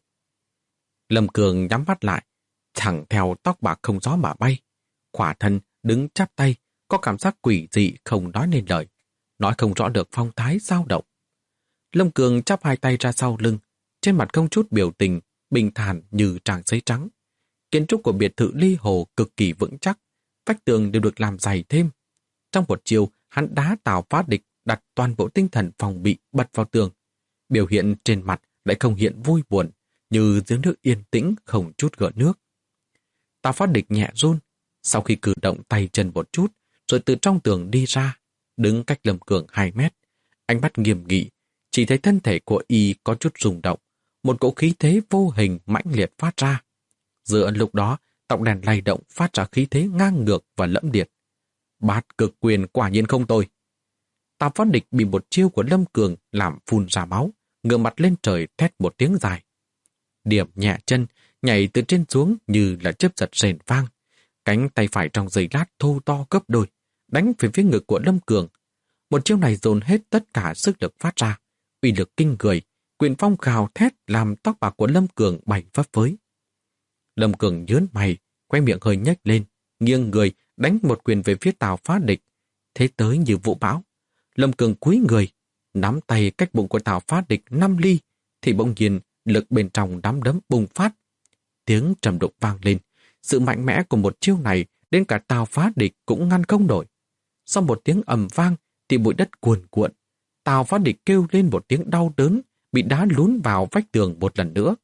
Lâm Cường nhắm mắt lại, thẳng theo tóc bạc không gió mà bay. Khỏa thân đứng chắp tay, có cảm giác quỷ dị không nói nên lời, nói không rõ được phong thái dao động. Lâm Cường chắp hai tay ra sau lưng, trên mặt không chút biểu tình, bình thản như trang giấy trắng. Kiến trúc của biệt thự Ly Hồ cực kỳ vững chắc, vách tường đều được làm dày thêm. Trong một chiều, hắn đá Tào Phát Địch đặt toàn bộ tinh thần phòng bị bật vào tường. Biểu hiện trên mặt lại không hiện vui buồn, như giếng nước yên tĩnh không chút gợn nước. Tào Phát Địch nhẹ run, sau khi cử động tay chân một chút, rồi từ trong tường đi ra, đứng cách Lâm Cường hai mét. Ánh mắt nghiêm nghị, chỉ thấy thân thể của y có chút rung động, một cỗ khí thế vô hình mãnh liệt phát ra. Giữa lúc đó, tóc đèn lay động phát ra khí thế ngang ngược và lẫm liệt. Bát cực quyền quả nhiên không tồi. Tào Phát Địch bị một chiêu của Lâm Cường làm phun ra máu, ngửa mặt lên trời thét một tiếng dài. Điểm nhẹ chân, nhảy từ trên xuống như là chớp giật rền vang. Cánh tay phải trong giây lát thô to gấp đôi, đánh về phía ngực của Lâm Cường. Một chiêu này dồn hết tất cả sức lực phát ra, uy lực kinh người, quyền phong gào thét làm tóc bạc của Lâm Cường bay phấp phới. Lâm Cường nhớn mày, quay miệng hơi nhếch lên, nghiêng người đánh một quyền về phía Tào Phát Địch. Thế tới như vũ bão, Lâm Cường cúi người, nắm tay cách bụng của Tào Phát Địch năm ly, thì bỗng nhiên lực bên trong nắm đấm bùng phát. Tiếng trầm đục vang lên, sự mạnh mẽ của một chiêu này đến cả Tào Phát Địch cũng ngăn không nổi. Sau một tiếng ầm vang thì bụi đất cuồn cuộn. Tào Phát Địch kêu lên một tiếng đau đớn, bị đá lún vào vách tường một lần nữa.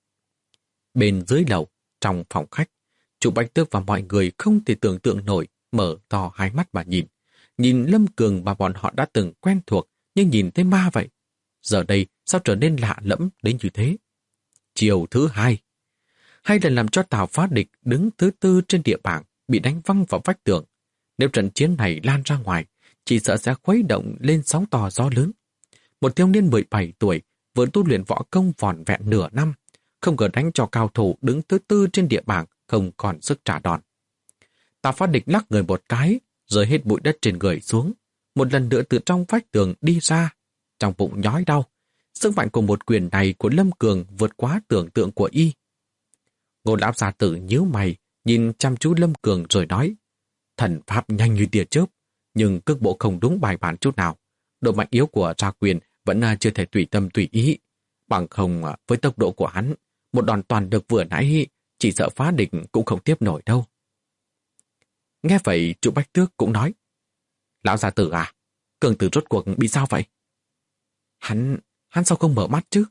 Bên dưới lầu, trong phòng khách, Chu Bách Tước và mọi người không thể tưởng tượng nổi, mở to hai mắt mà nhìn. Nhìn Lâm Cường mà bọn họ đã từng quen thuộc, nhưng nhìn thấy ma vậy. Giờ đây sao trở nên lạ lẫm đến như thế? Chiều thứ hai. Hai lần làm cho Tào Phát Địch đứng thứ tư trên địa bảng, bị đánh văng vào vách tường. Nếu trận chiến này lan ra ngoài, chỉ sợ sẽ khuấy động lên sóng to gió lớn. Một thiếu niên mười bảy tuổi, vừa tu luyện võ công vỏn vẹn nửa năm, không ngờ đánh cho cao thủ đứng thứ tư trên địa bảng không còn sức trả đòn. Tào Phát Địch lắc người một cái, rơi hết bụi đất trên người xuống, một lần nữa từ trong vách tường đi ra, trong bụng nhói đau. Sức mạnh của một quyền này của Lâm Cường vượt quá tưởng tượng của y. Ngô lão gia tử nhíu mày, nhìn chăm chú Lâm Cường rồi nói: thần pháp nhanh như tia chớp, nhưng cước bộ không đúng bài bản chút nào. Độ mạnh yếu của ra quyền vẫn à, chưa thể tùy tâm tùy ý. Bằng không à, với tốc độ của hắn, một đòn toàn được vừa nãy chỉ sợ phá địch cũng không tiếp nổi đâu. Nghe vậy, Chu Bách Tước cũng nói, lão gia tử à, cường tử rốt cuộc bị sao vậy? Hắn, hắn sao không mở mắt chứ?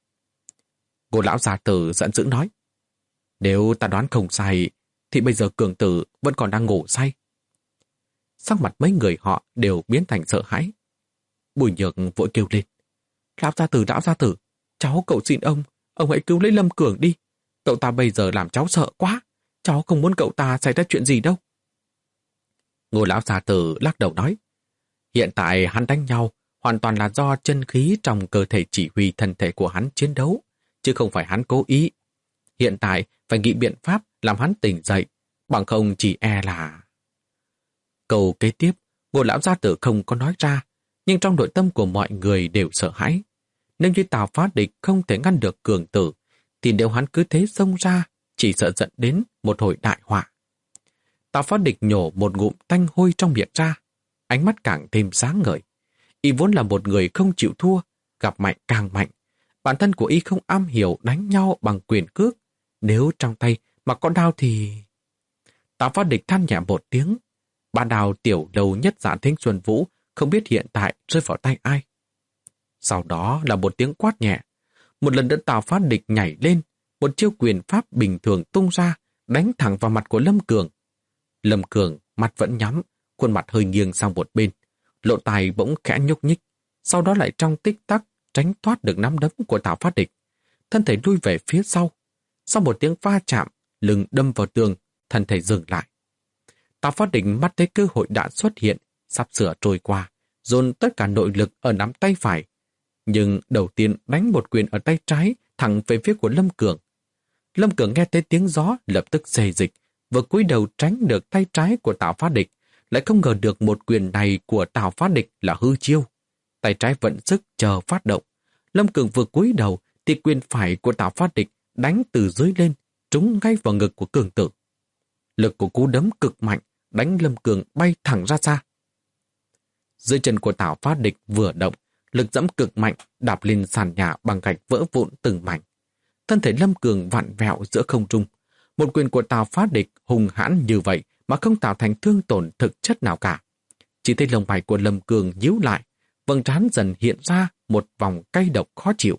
Ngô lão gia tử giận dữ nói, nếu ta đoán không sai, thì bây giờ cường tử vẫn còn đang ngủ say. Sắc mặt mấy người họ đều biến thành sợ hãi. Bùi Nhược vội kêu lên, lão gia tử, lão gia tử, cháu cậu xin ông, ông hãy cứu lấy Lâm Cường đi. Cậu ta bây giờ làm cháu sợ quá, cháu không muốn cậu ta xảy ra chuyện gì đâu. Ngô lão gia tử lắc đầu nói, hiện tại hắn đánh nhau hoàn toàn là do chân khí trong cơ thể chỉ huy thân thể của hắn chiến đấu, chứ không phải hắn cố ý. Hiện tại phải nghĩ biện pháp làm hắn tỉnh dậy, bằng không chỉ e là... Câu kế tiếp, Ngô lão gia tử không có nói ra, nhưng trong nội tâm của mọi người đều sợ hãi. Nếu như Tào Phá Địch không thể ngăn được cường tử, thì nếu hắn cứ thế xông ra, chỉ sợ dẫn đến một hồi đại họa. Tào Phá Địch nhổ một ngụm tanh hôi trong miệng ra, ánh mắt càng thêm sáng ngời. Y vốn là một người không chịu thua, gặp mạnh càng mạnh. Bản thân của Y không am hiểu đánh nhau bằng quyền cước. Nếu trong tay mà có đao thì... Tào Phá Địch than nhẹ một tiếng. Ba đao tiểu đầu nhất Dạ Thính Xuân Vũ không biết hiện tại rơi vào tay ai. Sau đó là một tiếng quát nhẹ. Một lần nữa Tào Phá Địch nhảy lên, một chiêu quyền pháp bình thường tung ra, đánh thẳng vào mặt của Lâm Cường. Lâm Cường mặt vẫn nhắm, khuôn mặt hơi nghiêng sang một bên, lộ tài bỗng khẽ nhúc nhích, sau đó lại trong tích tắc tránh thoát được nắm đấm của Tào Phá Địch, thân thể lui về phía sau. Sau một tiếng va chạm, lưng đâm vào tường, thân thể dừng lại. Tào Phá Địch mắt thấy cơ hội đã xuất hiện, sắp sửa trôi qua, dồn tất cả nội lực ở nắm tay phải. Nhưng đầu tiên đánh một quyền ở tay trái thẳng về phía của Lâm Cường. Lâm Cường nghe thấy tiếng gió lập tức xê dịch, vừa cúi đầu tránh được tay trái của Tào Phá Địch, lại không ngờ được một quyền này của Tào Phá Địch là hư chiêu. Tay trái vận sức chờ phát động. Lâm Cường vừa cúi đầu thì quyền phải của Tào Phá Địch đánh từ dưới lên, trúng ngay vào ngực của Cường tử. Lực của cú đấm cực mạnh, đánh Lâm Cường bay thẳng ra xa. Dưới chân của Tào Phá Địch vừa động, lực dẫm cực mạnh đạp lên sàn nhà bằng gạch vỡ vụn từng mảnh. Thân thể Lâm Cường vặn vẹo giữa không trung. Một quyền của Tào Phá Địch hùng hãn như vậy mà không tạo thành thương tổn thực chất nào cả. Chỉ thấy lông mày của Lâm Cường nhíu lại, vầng trán dần hiện ra một vòng cay độc khó chịu.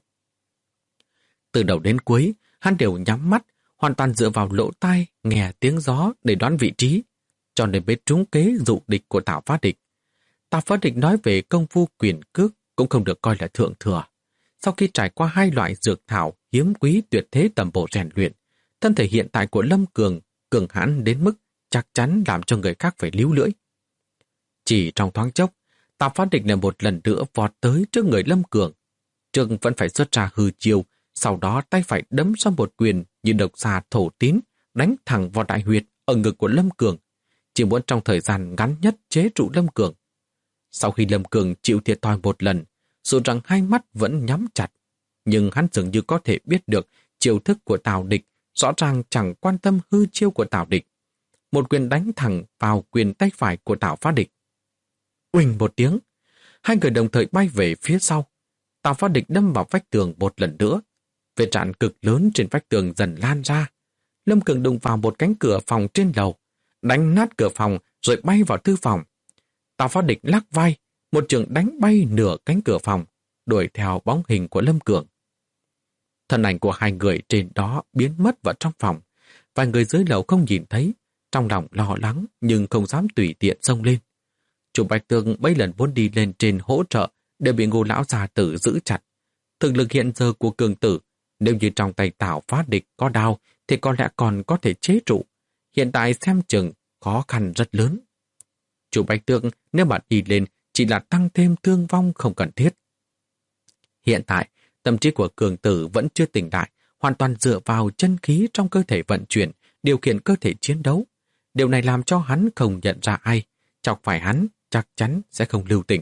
Từ đầu đến cuối, hắn đều nhắm mắt, hoàn toàn dựa vào lỗ tai nghe tiếng gió để đoán vị trí, cho nên biết trúng kế dụ địch của Tào Phá Địch. Tào Phá Địch nói về công phu quyền cước cũng không được coi là thượng thừa. Sau khi trải qua hai loại dược thảo hiếm quý tuyệt thế tầm bổ rèn luyện, thân thể hiện tại của Lâm Cường cường hãn đến mức chắc chắn làm cho người khác phải líu lưỡi. Chỉ trong thoáng chốc, Tào Phá Địch lại một lần nữa vọt tới trước người Lâm Cường. Trường vẫn phải xuất ra hư chiêu, sau đó tay phải đấm ra một quyền như độc xà thổ tín, đánh thẳng vào đại huyệt ở ngực của Lâm Cường, chỉ muốn trong thời gian ngắn nhất chế trụ Lâm Cường. Sau khi Lâm Cường chịu thiệt thòi một lần, dù rằng hai mắt vẫn nhắm chặt, nhưng hắn dường như có thể biết được chiêu thức của Tào Địch, rõ ràng chẳng quan tâm hư chiêu của Tào Địch. Một quyền đánh thẳng vào quyền tay phải của Tào Phá Địch. Uỳnh một tiếng, hai người đồng thời bay về phía sau. Tào Phá Địch đâm vào vách tường một lần nữa. Vết rạn cực lớn trên vách tường dần lan ra. Lâm Cường đụng vào một cánh cửa phòng trên lầu, đánh nát cửa phòng rồi bay vào thư phòng. Tào Phá Địch lắc vai, một trường đánh bay nửa cánh cửa phòng, đuổi theo bóng hình của Lâm Cường. Thân ảnh của hai người trên đó biến mất vào trong phòng. Vài người dưới lầu không nhìn thấy, trong lòng lo lắng nhưng không dám tùy tiện xông lên. Chủ Bạch Tường mấy lần muốn đi lên trên hỗ trợ đều bị Ngô lão gia tử giữ chặt. Thực lực hiện giờ của cường tử, nếu như trong tay Tào Phá Địch có đao thì có lẽ còn có thể chế trụ. Hiện tại xem chừng khó khăn rất lớn. Chủ Bạch Tường nếu bạn đi lên chỉ là tăng thêm thương vong không cần thiết. Hiện tại, tâm trí của cường tử vẫn chưa tỉnh lại, hoàn toàn dựa vào chân khí trong cơ thể vận chuyển, điều khiển cơ thể chiến đấu. Điều này làm cho hắn không nhận ra ai, chọc phải hắn chắc chắn sẽ không lưu tình.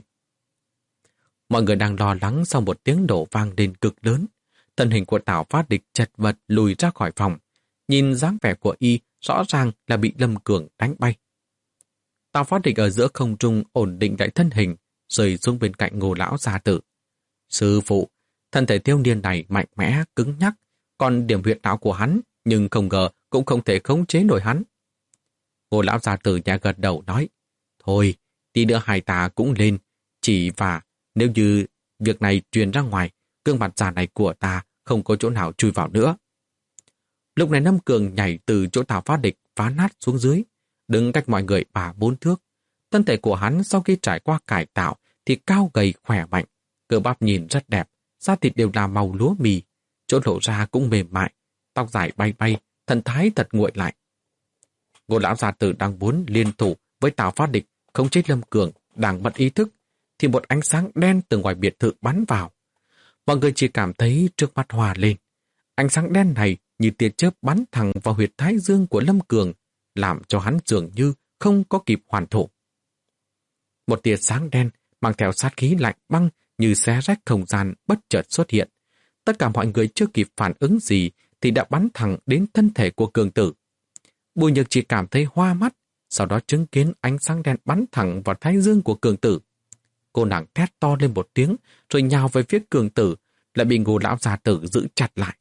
Mọi người đang lo lắng sau một tiếng nổ vang lên cực lớn. Thân hình của Tào Phá Địch chật vật lùi ra khỏi phòng. Nhìn dáng vẻ của y rõ ràng là bị Lâm Cường đánh bay. Tào Phá Địch ở giữa không trung ổn định lại thân hình, rơi xuống bên cạnh Ngô lão gia tử. Sư phụ, thân thể thiếu niên này mạnh mẽ, cứng nhắc, còn điểm huyệt não của hắn, nhưng không ngờ cũng không thể khống chế nổi hắn. Ngô lão gia tử nhà gật đầu nói, thôi, tí nữa hai ta cũng lên, chỉ và nếu như việc này truyền ra ngoài, gương mặt già này của ta không có chỗ nào chui vào nữa. Lúc này Lâm Cường nhảy từ chỗ Tào Phát Địch phá nát xuống dưới, đứng cách mọi người ba bốn thước. Thân thể của hắn sau khi trải qua cải tạo thì cao gầy khỏe mạnh, cơ bắp nhìn rất đẹp, da thịt đều là màu lúa mì, chỗ lộ ra cũng mềm mại, tóc dài bay bay, thần thái thật nguội lại. Ngô lão gia tử đang muốn liên thủ với Tào Phát Địch không chết Lâm Cường đang mất ý thức, thì một ánh sáng đen từ ngoài biệt thự bắn vào. Mọi người chỉ cảm thấy trước mắt hòa lên. Ánh sáng đen này như tia chớp bắn thẳng vào huyệt thái dương của Lâm Cường, làm cho hắn dường như không có kịp hoàn thổ. Một tia sáng đen mang theo sát khí lạnh băng như xé rách không gian bất chợt xuất hiện. Tất cả mọi người chưa kịp phản ứng gì thì đã bắn thẳng đến thân thể của cường tử. Bùi Nhược chỉ cảm thấy hoa mắt, sau đó chứng kiến ánh sáng đen bắn thẳng vào thái dương của cường tử. Cô nàng thét to lên một tiếng rồi nhào về phía cường tử, lại bị Ngô lão gia tử giữ chặt lại.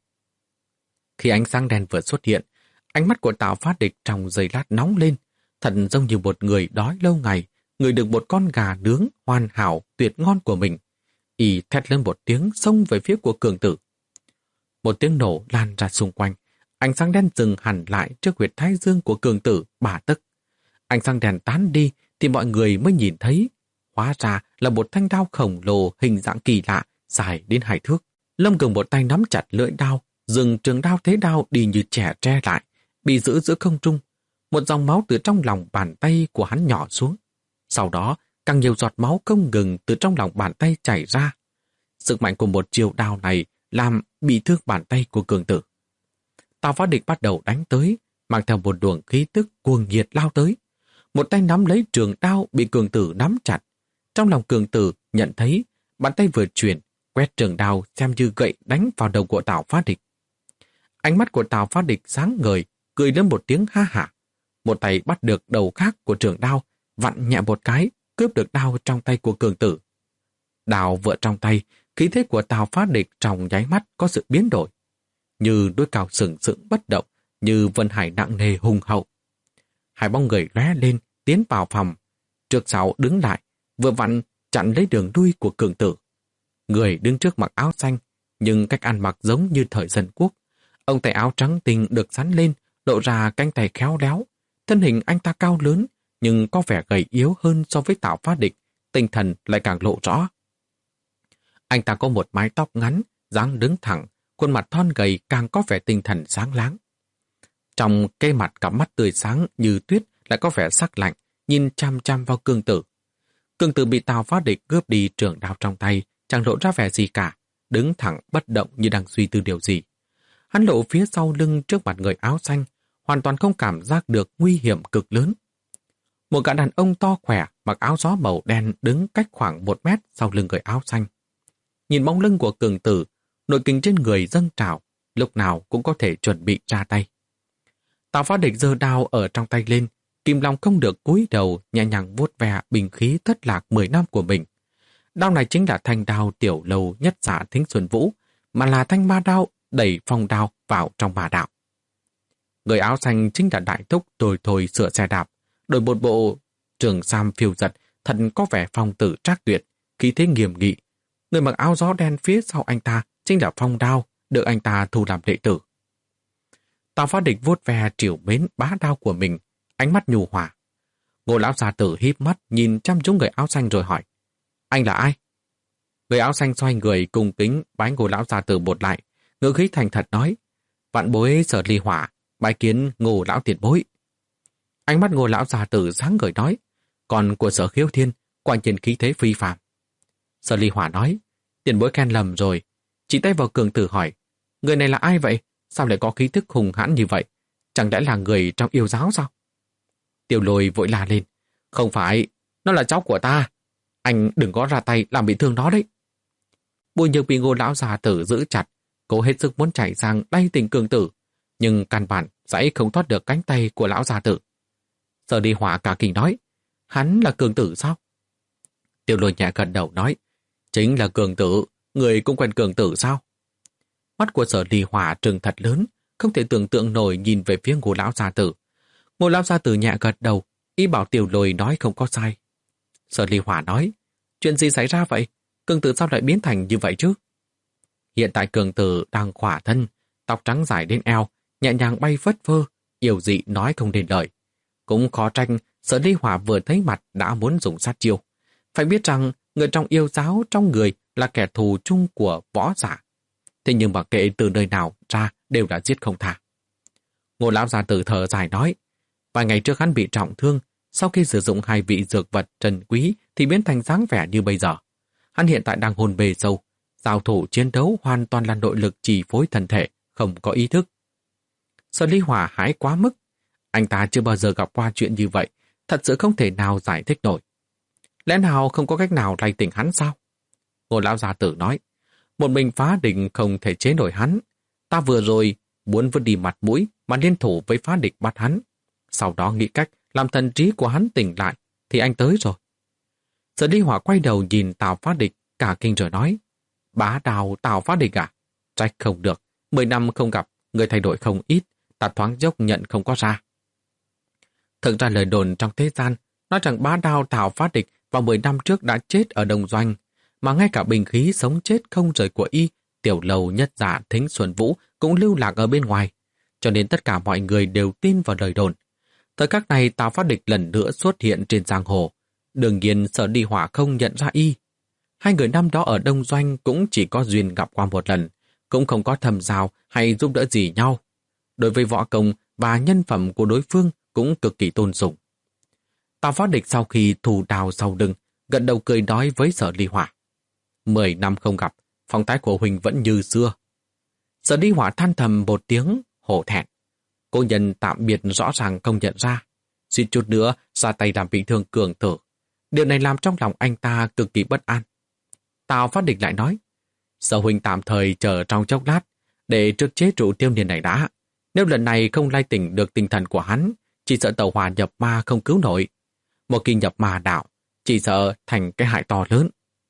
Khi ánh sáng đen vừa xuất hiện, ánh mắt của Tào Phát Địch trong giây lát nóng lên, thật giống như một người đói lâu ngày, người được một con gà nướng hoàn hảo tuyệt ngon của mình. Y thét lên một tiếng xông về phía của cường tử. Một tiếng nổ lan ra xung quanh, ánh sáng đen dừng hẳn lại trước huyệt thái dương của cường tử bà tấc. Ánh sáng đen tán đi thì mọi người mới nhìn thấy, hóa ra là một thanh đao khổng lồ hình dạng kỳ lạ, dài đến hai thước. Lâm Cường một tay nắm chặt lưỡi đao, dừng trường đao thế đao đi như trẻ tre lại, bị giữ giữa không trung. Một dòng máu từ trong lòng bàn tay của hắn nhỏ xuống. Sau đó, càng nhiều giọt máu không ngừng từ trong lòng bàn tay chảy ra. Sức mạnh của một chiều đao này làm bị thương bàn tay của cường tử. Tào Phát Địch bắt đầu đánh tới, mang theo một luồng khí tức cuồng nhiệt lao tới. Một tay nắm lấy trường đao bị cường tử nắm chặt. Trong lòng cường tử nhận thấy bàn tay vừa chuyển, quét trường đao xem như gậy đánh vào đầu của Tào Phát Địch. Ánh mắt của Tào Phát Địch sáng ngời, cười lên một tiếng ha hả. Một tay bắt được đầu khác của trường đao, vặn nhẹ một cái, cướp được đao trong tay của cường tử. Đao vỡ trong tay, khí thế của Tào Phát Địch trong nháy mắt có sự biến đổi. Như đôi cào sừng sững bất động, như vân hải nặng nề hùng hậu. Hai bóng người lóe lên, tiến vào phòng. Trước sau đứng lại, vừa vặn chặn lấy đường lui của cường tử. Người đứng trước mặc áo xanh, nhưng cách ăn mặc giống như thời dân quốc. Ông tay áo trắng tinh được sắn lên, lộ ra cánh tay khéo léo. Thân hình anh ta cao lớn, nhưng có vẻ gầy yếu hơn so với Tào Phát Địch, tinh thần lại càng lộ rõ. Anh ta có một mái tóc ngắn, dáng đứng thẳng, khuôn mặt thon gầy càng có vẻ tinh thần sáng láng. Trong cây mặt cặp mắt tươi sáng như tuyết lại có vẻ sắc lạnh, nhìn chăm chăm vào cường tử. Cường tử bị Tào Phát Địch cướp đi trường đao trong tay, chẳng lộ ra vẻ gì cả, đứng thẳng bất động như đang suy tư điều gì. Hắn lộ phía sau lưng trước mặt người áo xanh, hoàn toàn không cảm giác được nguy hiểm cực lớn. Một gã đàn ông to khỏe, mặc áo gió màu đen đứng cách khoảng một mét sau lưng người áo xanh. Nhìn bóng lưng của cường tử, nội kình trên người dâng trào, lúc nào cũng có thể chuẩn bị ra tay. Tào Phát Địch giơ đao ở trong tay lên, kìm lòng không được cúi đầu nhẹ nhàng vuốt ve bình khí thất lạc mười năm của mình. Đao này chính là thanh đao tiểu lâu nhất giả Thính Xuân Vũ, mà là thanh ma đao đẩy phong đao vào trong ma đạo. Người áo xanh chính là đại thúc thôi thôi sửa xe đạp, đổi một bộ trường sam phiêu giật, thật có vẻ phong tử trác tuyệt, khí thế nghiêm nghị. Người mặc áo gió đen phía sau anh ta chính là phong đao, được anh ta thu làm đệ tử. Tào Phát Địch vuốt ve trìu mến bá đao của mình, ánh mắt nhu hòa. Ngô lão gia tử híp mắt nhìn chăm chú người áo xanh rồi hỏi, anh là ai? Người áo xanh xoay người cung kính bái Ngô lão gia tử một lại, ngữ khí thành thật nói, vạn bối Sở Ly Hỏa, bái kiến Ngô lão tiền bối. Ánh mắt Ngô lão gia tử sáng ngời nói, còn của Sở Khiếu Thiên, quả nhiên khí thế phi phàm. Sở Ly Hỏa nói, tiền bối khen lầm rồi. Chỉ tay vào cường tử hỏi, người này là ai vậy? Sao lại có khí thức hùng hãn như vậy? Chẳng lẽ là người trong yêu giáo sao? Tiêu Lôi vội la lên, không phải, nó là cháu của ta. Anh đừng có ra tay làm bị thương nó đấy. Bùi Nhược bị Ngô lão già tử giữ chặt, cố hết sức muốn chạy sang đay tình cường tử, nhưng căn bản dãy không thoát được cánh tay của lão già tử. Sở Ly Hỏa cả kinh nói, hắn là cường tử sao? Tiêu Lôi nhẹ gật đầu nói, chính là cường tử, người cũng quen cường tử sao? Mắt của Sở Ly Hỏa trừng thật lớn, không thể tưởng tượng nổi nhìn về phía Ngô lão gia tử. Ngô lão gia tử nhẹ gật đầu, ý bảo Tiểu Lôi nói không có sai. Sở Ly Hỏa nói, chuyện gì xảy ra vậy? Cường tử sao lại biến thành như vậy chứ? Hiện tại cường tử đang khỏa thân, tóc trắng dài đến eo, nhẹ nhàng bay phất phơ, yêu dị nói không nên lời. Cũng khó trách Sở Ly Hỏa vừa thấy mặt đã muốn dùng sát chiêu. Phải biết rằng người trong yêu giáo trong người là kẻ thù chung của võ giả. Thế nhưng mà kệ từ nơi nào ra đều đã giết không tha. Ngô lão gia tử thở dài nói, vài ngày trước hắn bị trọng thương, sau khi sử dụng hai vị dược vật trân quý thì biến thành dáng vẻ như bây giờ. Hắn hiện tại đang hôn mê sâu, giao thủ chiến đấu hoàn toàn là nội lực chi phối thân thể, không có ý thức. Sở Ly Hỏa hãi quá mức, anh ta chưa bao giờ gặp qua chuyện như vậy, thật sự không thể nào giải thích nổi. Lẽ nào không có cách nào lay tỉnh hắn sao? Ngô lão gia tử nói, một mình Phá Địch không thể chế nổi hắn. Ta vừa rồi muốn vứt đi mặt mũi mà liên thủ với Phá Địch bắt hắn. Sau đó nghĩ cách làm thần trí của hắn tỉnh lại, thì anh tới rồi. Sở Ly Hỏa quay đầu nhìn Tào Phá Địch, cả kinh rồi nói, bá đạo Tào Phá Địch à? Trách không được, mười năm không gặp, người thay đổi không ít, ta thoáng dốc nhận không có ra. Thực ra lời đồn trong thế gian nói rằng bá đạo Tào Phá Địch vào mười năm trước đã chết ở Đông Doanh, mà ngay cả bình khí sống chết không rời của y, Tiểu Lầu, Nhất Dạ, Thính Xuân Vũ cũng lưu lạc ở bên ngoài, cho nên tất cả mọi người đều tin vào lời đồn. Thời khắc này Tào Phá Địch lần nữa xuất hiện trên giang hồ, đương nhiên Sở Ly Hỏa không nhận ra y. Hai người năm đó ở Đông Doanh cũng chỉ có duyên gặp qua một lần, cũng không có thầm giao hay giúp đỡ gì nhau. Đối với võ công và nhân phẩm của đối phương cũng cực kỳ tôn sùng. Tào Phá Địch sau khi thù đào sau lưng, gật đầu cười nói với Sở Ly Hỏa, Mười năm không gặp, phong thái của Huỳnh vẫn như xưa. Sở Ly Hỏa than thầm một tiếng, hổ thẹn. Cô nhân tạm biệt rõ ràng không nhận ra, suýt chút nữa ra tay làm bị thương cường tử. Điều này làm trong lòng anh ta cực kỳ bất an. Tào Phát Địch lại nói, Sở Huỳnh tạm thời chờ trong chốc lát, để trước chế trụ tiêu niên này đã. Nếu lần này không lay tỉnh được tinh thần của hắn, chỉ sợ tàu hỏa nhập ma không cứu nổi. Một khi nhập ma đạo, chỉ sợ thành cái hại to lớn.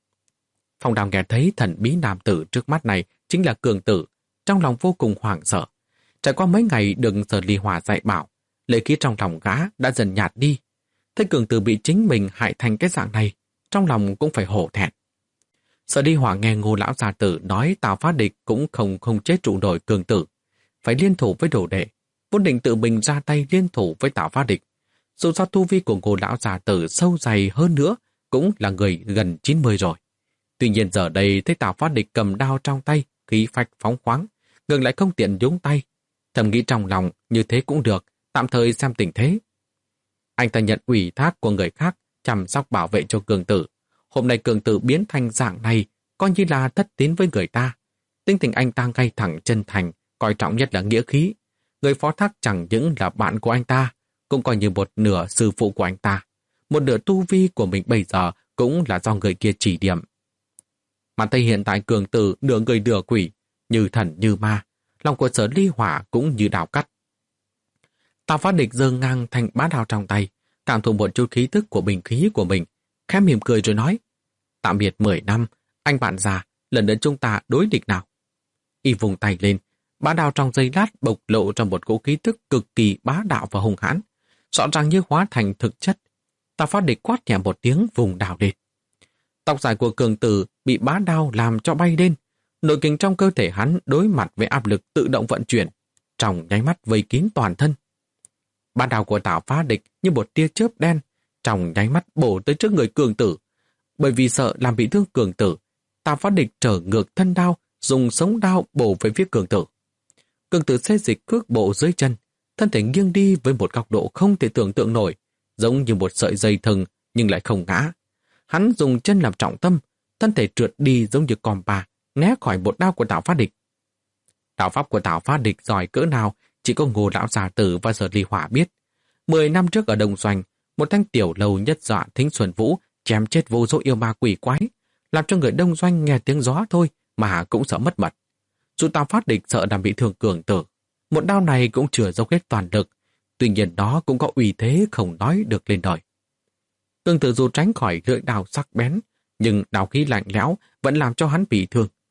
Phong Đào nghe thấy thần bí nam tử trước mắt này chính là cường tử, trong lòng vô cùng hoảng sợ. Trải qua mấy ngày được Sở Ly Hỏa dạy bảo, lệ khí trong lòng gã đã dần nhạt đi. Thấy cường tử bị chính mình hại thành cái dạng này, trong lòng cũng phải hổ thẹn. Sở Ly Hỏa nghe Ngô lão gia tử nói Tào Phát Địch cũng không không chết trụ nổi cường tử, phải liên thủ với đồ đệ, vốn định tự mình ra tay liên thủ với Tào Phát Địch. Dù sao tu vi của Ngô lão gia tử sâu dày hơn nữa, cũng là người gần chín mươi rồi. Tuy nhiên giờ đây thấy Tào Phát Địch cầm đao trong tay, khí phách phóng khoáng, ngừng lại không tiện nhúng tay. Thầm nghĩ trong lòng như thế cũng được, tạm thời xem tình thế. Anh ta nhận ủy thác của người khác chăm sóc bảo vệ cho cường tử. Hôm nay cường tử biến thành dạng này, coi như là thất tín với người ta. Tính tình anh ta ngay thẳng chân thành, coi trọng nhất là nghĩa khí. Người phó thác chẳng những là bạn của anh ta, cũng coi như một nửa sư phụ của anh ta. Một nửa tu vi của mình bây giờ cũng là do người kia chỉ điểm. Mà thấy hiện tại cường tử nửa người nửa quỷ, như thần như ma, lòng của Sở Ly Hỏa cũng như đào cắt. Tào Phát Địch giơ ngang thanh bá đao trong tay, cảm thụ một chút khí tức của bình khí của mình, khẽ mỉm cười rồi nói, tạm biệt mười năm, anh bạn già, lần đến chúng ta đối địch nào. Y vùng tay lên, bá đao trong giây lát bộc lộ trong một cỗ khí tức cực kỳ bá đạo và hung hãn, rõ ràng như hóa thành thực chất. Tào Phát Địch quát nhẹ một tiếng vùng đào lên. Tóc dài của cường tử bị bá đao làm cho bay lên, nội kình trong cơ thể hắn đối mặt với áp lực tự động vận chuyển, trong nháy mắt vây kín toàn thân. Bá đao của Tào Phát Địch như một tia chớp đen, trong nháy mắt bổ tới trước người cường tử. Bởi vì sợ làm bị thương cường tử, Tào Phát Địch trở ngược thân đao, dùng sống đao bổ về phía cường tử. Cường tử xê dịch cước bộ dưới chân, thân thể nghiêng đi với một góc độ không thể tưởng tượng nổi, giống như một sợi dây thừng nhưng lại không ngã. Hắn dùng chân làm trọng tâm, thân thể trượt đi giống như con bà, né khỏi một đao của Tào Phát Địch. Đạo pháp của Tào Phát Địch giỏi cỡ nào chỉ có Ngô lão già tử và Sở Ly Hỏa biết. Mười năm trước ở Đông Doanh, một thanh Tiểu Lầu, Nhất Dạ, Thính Xuân Vũ chém chết vô số yêu ma quỷ quái, làm cho người Đông Doanh nghe tiếng gió thôi mà cũng sợ mất mật. Dù Tào Phát Địch sợ làm bị thương cường tử, một đao này cũng chưa dốc hết toàn lực, tuy nhiên đó cũng có uy thế không nói được lên đời. Cường tử dù tránh khỏi lưỡi đao sắc bén, nhưng đao khí lạnh lẽo vẫn làm cho hắn bị thương.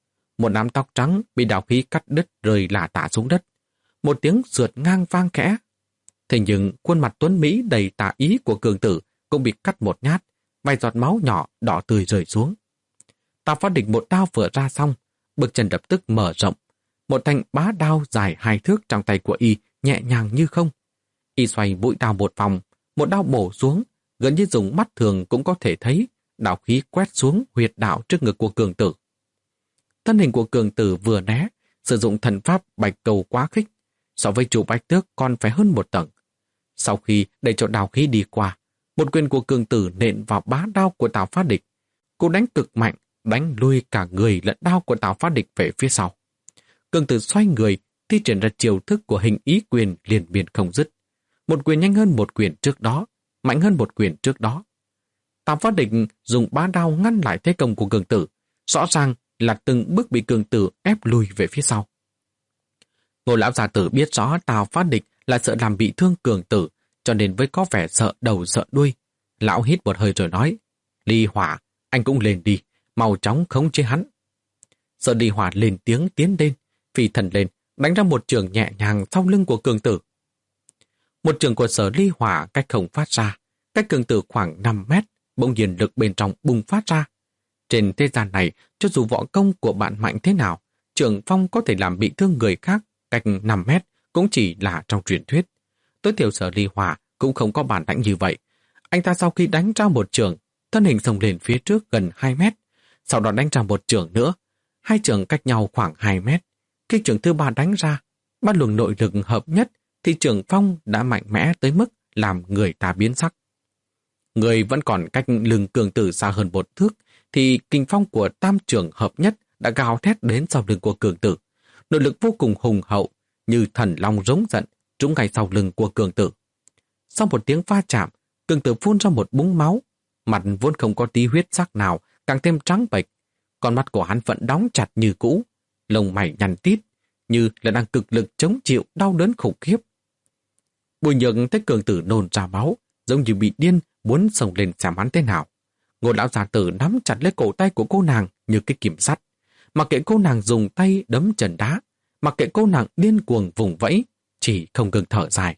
một nắm tóc trắng bị đào khí cắt đứt rơi lả tả xuống đất. Một tiếng rượt ngang vang khẽ. Thế nhưng khuôn mặt tuấn Mỹ đầy tà ý của cường tử cũng bị cắt một nhát, vài giọt máu nhỏ đỏ tươi rơi xuống. Tào Phát Địch một đao vừa ra xong, bước chân lập tức mở rộng. Một thanh bá đao dài hai thước trong tay của y nhẹ nhàng như không. Y xoay mũi đao một vòng, một đao bổ xuống, gần như dùng mắt thường cũng có thể thấy đạo khí quét xuống huyệt đạo trước ngực của cường tử. Thân hình của cường tử vừa né, sử dụng thần pháp bạch cầu quá khích, so với chủ bạch tước còn phải hơn một tầng. Sau khi đẩy cho đao khí đi qua, một quyền của cường tử nện vào bá đao của Tào Phát Địch. Cô đánh cực mạnh, đánh lui cả người lẫn đao của Tào Phát Địch về phía sau. Cường tử xoay người, thi triển ra chiêu thức của hình ý quyền liền miên không dứt. Một quyền nhanh hơn một quyền trước đó, mạnh hơn một quyền trước đó. Tào Phát Địch dùng bá đao ngăn lại thế công của cường tử, rõ ràng là từng bước bị cường tử ép lùi về phía sau. Ngô lão gia tử biết rõ Tào Phát Địch là sợ làm bị thương cường tử, cho nên với có vẻ sợ đầu sợ đuôi. Lão hít một hơi rồi nói, Ly Hỏa, anh cũng lên đi, mau chóng khống chế hắn. Sợ Ly Hỏa lên tiếng tiến lên, phi thần lên, đánh ra một trường nhẹ nhàng sau lưng của cường tử. Một trường của Sở Ly Hỏa cách không phát ra, cách cường tử khoảng năm mét, bỗng nhiên lực bên trong bùng phát ra. Trên thế gian này, cho dù võ công của bạn mạnh thế nào, trường phong có thể làm bị thương người khác cách năm mét cũng chỉ là trong truyền thuyết. Tối thiểu Sở Ly Hỏa cũng không có bản lãnh như vậy. Anh ta sau khi đánh ra một trường, thân hình xông lên phía trước gần hai mét, sau đó đánh ra một trường nữa, hai trường cách nhau khoảng hai mét. Khi trường thứ ba đánh ra, ba luồng nội lực hợp nhất thì trường phong đã mạnh mẽ tới mức làm người ta biến sắc. Người vẫn còn cách lưng cường tử xa hơn một thước, thì kình phong của tam trường hợp nhất đã gào thét đến sau lưng của cường tử. Nội lực vô cùng hùng hậu, như thần long rống giận, trúng ngay sau lưng của cường tử. Sau một tiếng va chạm, cường tử phun ra một búng máu, mặt vốn không có tí huyết sắc nào, càng thêm trắng bệch. Con mắt của hắn vẫn đóng chặt như cũ, lông mày nhăn tít, như là đang cực lực chống chịu đau đớn khủng khiếp. Bùi Nhược thấy cường tử nôn ra máu, giống như bị điên, muốn xông lên xem hắn thế nào. Ngô lão gia tử nắm chặt lấy cổ tay của cô nàng như cái kìm sắt, mặc kệ cô nàng dùng tay đấm trần đá, mặc kệ cô nàng điên cuồng vùng vẫy, chỉ không ngừng thở dài.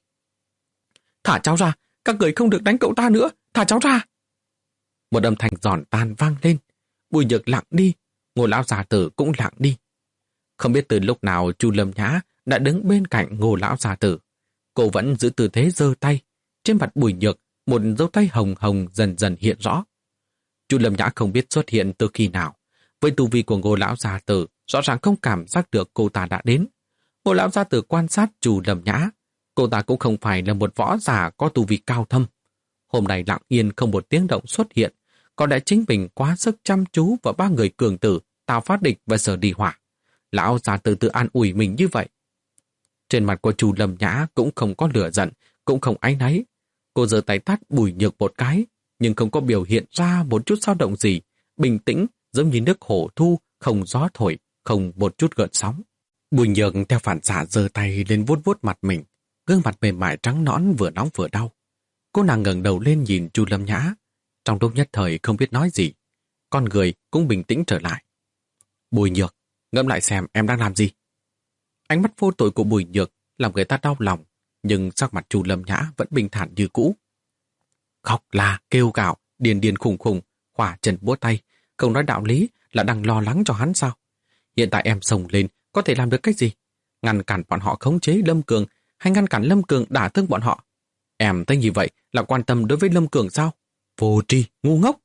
Thả cháu ra, các người không được đánh cậu ta nữa, thả cháu ra. Một âm thanh giòn tan vang lên, Bùi Nhược lặng đi, Ngô lão gia tử cũng lặng đi. Không biết từ lúc nào Chu Lâm Nhã đã đứng bên cạnh Ngô lão gia tử. Cô vẫn giữ tư thế giơ tay, trên mặt Bùi Nhược một dấu tay hồng hồng dần dần hiện rõ. Chu Lâm Nhã không biết xuất hiện từ khi nào. Với tu vi của Ngô lão gia tử, rõ ràng không cảm giác được cô ta đã đến. Ngô lão gia tử quan sát Chu Lâm Nhã, cô ta cũng không phải là một võ giả có tu vi cao thâm. Hôm nay lặng yên không một tiếng động xuất hiện, có lẽ chính mình quá sức chăm chú vào ba người cường tử, Tào Phát Địch và Sở Ly Hỏa. Lão gia tử tự an ủi mình như vậy. Trên mặt của Chu Lâm Nhã cũng không có lửa giận, cũng không áy náy. Cô giơ tay tát Bùi Nhược một cái, nhưng không có biểu hiện ra một chút dao động gì, bình tĩnh giống như nước hồ thu, không gió thổi, không một chút gợn sóng. Bùi Nhược theo phản xạ giơ tay lên vuốt vuốt mặt mình, gương mặt mềm mại trắng nõn vừa nóng vừa đau. Cô nàng ngẩng đầu lên nhìn Chu Lâm Nhã, trong lúc nhất thời không biết nói gì, con người cũng bình tĩnh trở lại. Bùi Nhược, ngẫm lại xem em đang làm gì. Ánh mắt vô tội của Bùi Nhược làm người ta đau lòng, nhưng sắc mặt Chu Lâm Nhã vẫn bình thản như cũ. Khóc la, kêu gào, điên điên khùng khùng, khỏa chân búa tay, không nói đạo lý là đang lo lắng cho hắn sao? Hiện tại em xông lên, có thể làm được cách gì? Ngăn cản bọn họ khống chế Lâm Cường, hay ngăn cản Lâm Cường đả thương bọn họ? Em thấy như vậy là quan tâm đối với Lâm Cường sao? Vô tri, ngu ngốc!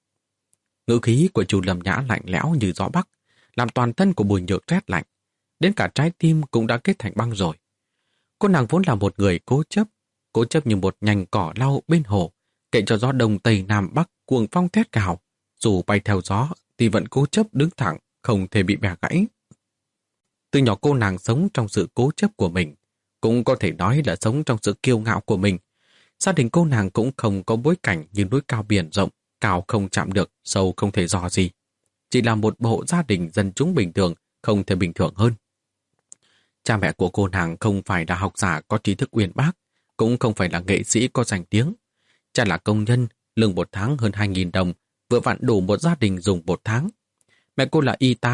Ngữ khí của Chu Lâm Nhã lạnh lẽo như gió bắc, làm toàn thân của Bùi Nhược rét lạnh. Đến cả trái tim cũng đã kết thành băng rồi. Cô nàng vốn là một người cố chấp, cố chấp như một nhành cỏ lau bên hồ, kệ cho gió đông tây nam bắc cuồng phong thét cào, dù bay theo gió thì vẫn cố chấp đứng thẳng, không thể bị bẻ gãy. Từ nhỏ cô nàng sống trong sự cố chấp của mình, cũng có thể nói là sống trong sự kiêu ngạo của mình. Gia đình cô nàng cũng không có bối cảnh như núi cao biển rộng, cao không chạm được, sâu không thể dò gì. Chỉ là một bộ gia đình dân chúng bình thường, không thể bình thường hơn. Cha mẹ của cô nàng không phải là học giả có trí thức uyên bác, cũng không phải là nghệ sĩ có danh tiếng. Cha là công nhân, lương một tháng hơn hai nghìn đồng, vừa vặn đủ một gia đình dùng một tháng. Mẹ cô là y tá,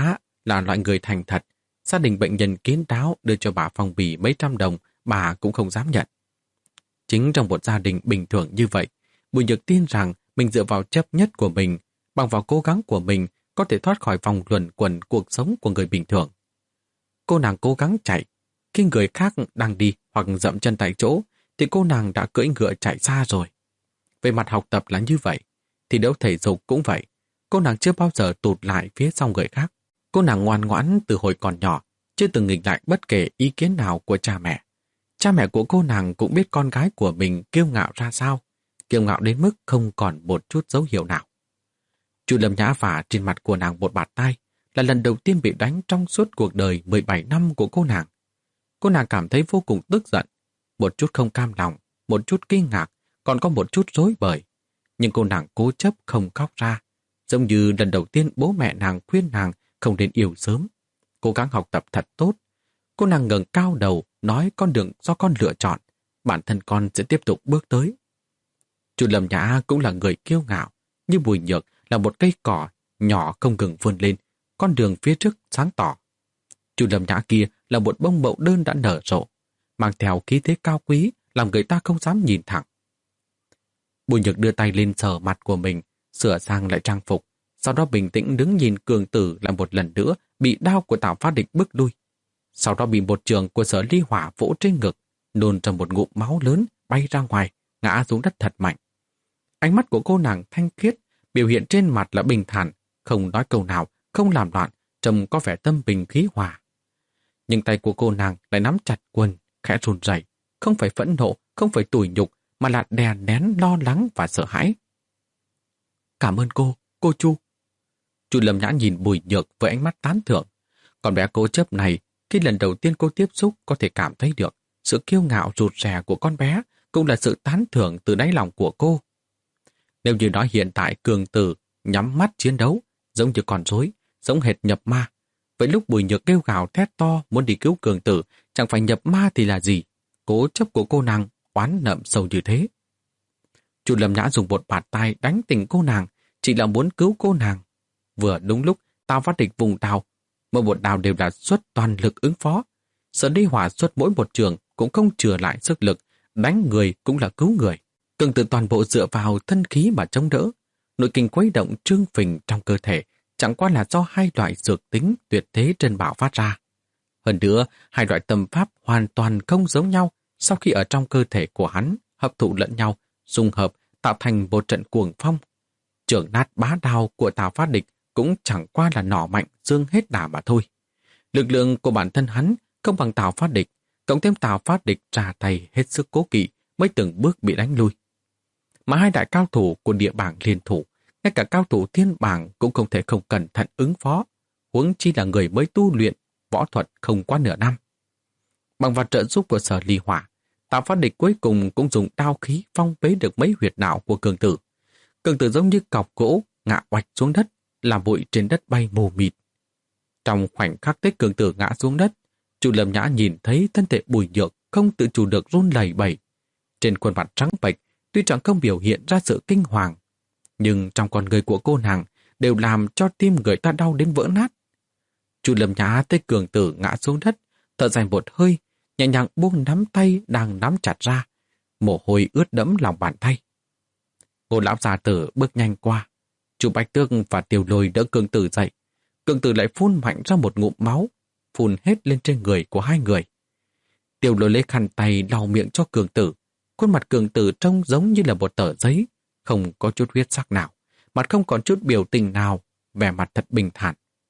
là loại người thành thật. Gia đình bệnh nhân kín đáo đưa cho bà phong bì mấy trăm đồng, bà cũng không dám nhận. Chính trong một gia đình bình thường như vậy, Bùi Nhược tin rằng mình dựa vào chấp nhất của mình, bằng vào cố gắng của mình, có thể thoát khỏi vòng luẩn quẩn cuộc sống của người bình thường. Cô nàng cố gắng chạy. Khi người khác đang đi hoặc dậm chân tại chỗ, thì cô nàng đã cưỡi ngựa chạy xa rồi. Về mặt học tập là như vậy, thi đấu thể dục cũng vậy. Cô nàng chưa bao giờ tụt lại phía sau người khác. Cô nàng ngoan ngoãn từ hồi còn nhỏ, chưa từng nghịch lại bất kể ý kiến nào của cha mẹ. Cha mẹ của cô nàng cũng biết con gái của mình kiêu ngạo ra sao, kiêu ngạo đến mức không còn một chút dấu hiệu nào. Chu Lâm Nhã vả trên mặt của nàng một bạt tay, là lần đầu tiên bị đánh trong suốt cuộc đời mười bảy năm của cô nàng. Cô nàng cảm thấy vô cùng tức giận, một chút không cam lòng, một chút kinh ngạc, còn có một chút rối bời. Nhưng cô nàng cố chấp không khóc ra, giống như lần đầu tiên bố mẹ nàng khuyên nàng không nên yêu sớm, cố gắng học tập thật tốt. Cô nàng ngẩng cao đầu, nói con đường do con lựa chọn, bản thân con sẽ tiếp tục bước tới. Chu Lâm Nhã cũng là người kiêu ngạo, như Bùi Nhược là một cây cỏ nhỏ không ngừng vươn lên, con đường phía trước sáng tỏ. Chu Lâm Nhã kia là một bông mậu đơn đã nở rộ, mang theo khí thế cao quý, làm người ta không dám nhìn thẳng. Bùi Nhược đưa tay lên sờ mặt của mình, sửa sang lại trang phục, sau đó bình tĩnh đứng nhìn Cường Tử lại một lần nữa bị đao của Tào Phát Địch bức lui. Sau đó bị một trường của Sở Ly Hỏa vỗ trên ngực, nôn ra một ngụm máu lớn, bay ra ngoài, ngã xuống đất thật mạnh. Ánh mắt của cô nàng thanh khiết, biểu hiện trên mặt là bình thản, không nói câu nào, không làm loạn, trông có vẻ tâm bình khí hòa. Nhưng tay của cô nàng lại nắm chặt quần, khẽ run rẩy, không phải phẫn nộ, không phải tủi nhục, mà là đè nén lo lắng và sợ hãi. Cảm ơn cô, cô Chu. Chu Lâm Nhã nhìn Bùi Nhược với ánh mắt tán thưởng. Con bé cố chấp này, khi lần đầu tiên cô tiếp xúc có thể cảm thấy được sự kiêu ngạo rụt rè của con bé, cũng là sự tán thưởng từ đáy lòng của cô. Nếu như nói hiện tại Cường Tử nhắm mắt chiến đấu, giống như con rối, giống hệt nhập ma, vậy lúc Bùi Nhược kêu gào thét to muốn đi cứu Cường Tử, chẳng phải nhập ma thì là gì? Cố chấp của cô nàng oán nậm sâu như thế. Chu Lâm Nhã dùng một bạt tay đánh tỉnh cô nàng, chỉ là muốn cứu cô nàng. Vừa đúng lúc Tào Phát Địch vùng đào, mỗi một đào đều là xuất toàn lực ứng phó. Sở Ly Hỏa xuất mỗi một trường cũng không chừa lại sức lực, đánh người cũng là cứu người. Cường Tử toàn bộ dựa vào thân khí mà chống đỡ. Nội kinh quấy động trương phình trong cơ thể chẳng qua là do hai loại dược tính tuyệt thế trên bảo phát ra. Hơn nữa, hai loại tâm pháp hoàn toàn không giống nhau, sau khi ở trong cơ thể của hắn hợp thụ lẫn nhau, dung hợp tạo thành một trận cuồng phong. Trường nát bá đao của Tào Phát Địch cũng chẳng qua là nỏ mạnh dương hết đà mà thôi. Lực lượng của bản thân hắn không bằng Tào Phát Địch, cộng thêm Tào Phát Địch ra tay hết sức cố kỵ mới từng bước bị đánh lui. Mà hai đại cao thủ của địa bảng liên thủ, ngay cả cao thủ thiên bảng cũng không thể không cẩn thận ứng phó, huống chi là người mới tu luyện võ thuật không quá nửa năm. Bằng vào trợ giúp của Sở Ly Hỏa, Tào Phát Địch cuối cùng cũng dùng đao khí phong bế được mấy huyệt não của Cường Tử. Cường Tử giống như cọc gỗ ngã oạch xuống đất, làm bụi trên đất bay mù mịt. Trong khoảnh khắc tích Cường Tử ngã xuống đất, Chu Lâm Nhã nhìn thấy thân thể Bùi Nhược không tự chủ được run lẩy bẩy. Trên khuôn mặt trắng bệch, tuy chẳng không biểu hiện ra sự kinh hoàng, nhưng trong con người của cô nàng đều làm cho tim người ta đau đến vỡ nát. Chu Lâm Nhã thấy Cường Tử ngã xuống đất, thở dài một hơi, nhẹ nhàng buông nắm tay đang nắm chặt ra, mồ hôi ướt đẫm lòng bàn tay. Ngô lão già tử bước nhanh qua, Chu Bạch Tước và Tiểu Lôi đỡ Cường Tử dậy. Cường Tử lại phun mạnh ra một ngụm máu, phun hết lên trên người của hai người. Tiểu Lôi lấy khăn tay lau miệng cho Cường Tử. Khuôn mặt Cường Tử trông giống như là một tờ giấy, không có chút huyết sắc nào, mặt không còn chút biểu tình nào, vẻ mặt thật bình thản.